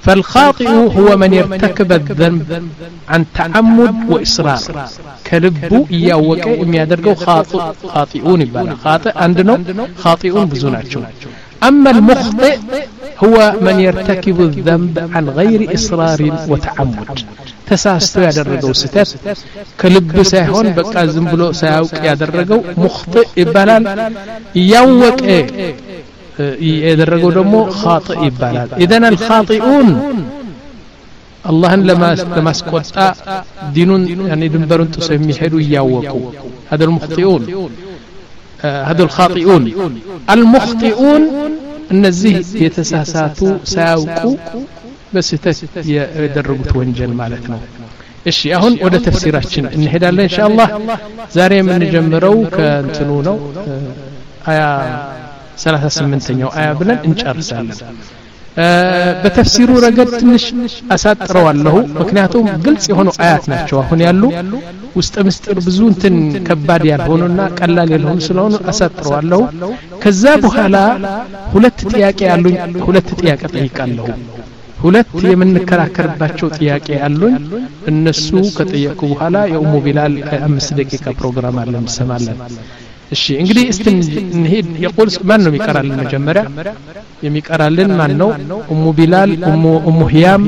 فالخاطئ هو من يرتكب الذنب عن تعمد وإصرار كلبو ياوك يميادرغو خاطئ خاطئون يبالا خاطئ عندنا خاطئون بزوناتشو أما المخطئ هو من يرتكب الذنب عن غير إصرار وتعمد تساستو يادرغو ستات كلب سايهون بقى زنبلو سايوك يادرغو مخطئ يبالال ياوك ايه يادرغو دمو خاطئ يبالال إذن الخاطئون اللهن لما لما سقطا دينون يعني دنبرون تسمي حلو ياوكو هذا المخطئون هذا الخاطئون المخطئون እነዚህ የተሳሳቱ ሳያውቁ በስተት ያደረጉት ወንጀል ማለት ነው እሺ አሁን ወደ ተፍሲራችን እንሄዳለን ኢንሻአላህ ዛሬ የምንጀምረው ከእንትኑ ነው አያ ሰላሳ ስምንተኛው አያ ብለን እንጨርሳለን በተፍሲሩ ረገድ ትንሽ አሳጥረዋለሁ ምክንያቱም ግልጽ የሆኑ አያት ናቸው አሁን ያሉ ውስጥ ምስጢር ብዙ እንትን ከባድ ያልሆኑና ቀላል ያልሆኑ ስለሆኑ አሳጥረዋለሁ ከዛ በኋላ ሁለት ጥያቄ ያሉኝ ሁለት ጥያቄ ጠይቃለሁ ሁለት የምንከራከርባቸው ጥያቄ ያሉኝ እነሱ ከጠየቁ በኋላ የኡሙ ቢላል አምስት ደቂቃ ፕሮግራም አለ እንሰማለን እሺ እንግዲህ እስቲ እንሂድ يقول ማን ነው የሚቀራልን መጀመሪያ የሚቀራልን ማን ነው ኡሙ ቢላል ኡሙ ኡሙ ህያም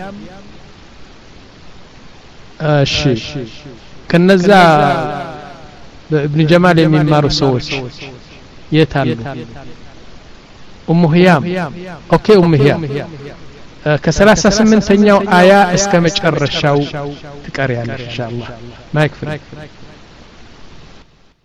እሺ ከነዛ በኢብኑ ጀማል የሚማሩ ሰዎች የታሉ ኡሙ ህያም ኦኬ ኡሙ ህያም ከሰላሳ ስምንተኛው አያ እስከ መጨረሻው ትቀሪያለሽ ኢንሻአላህ ማይክ ፍሪ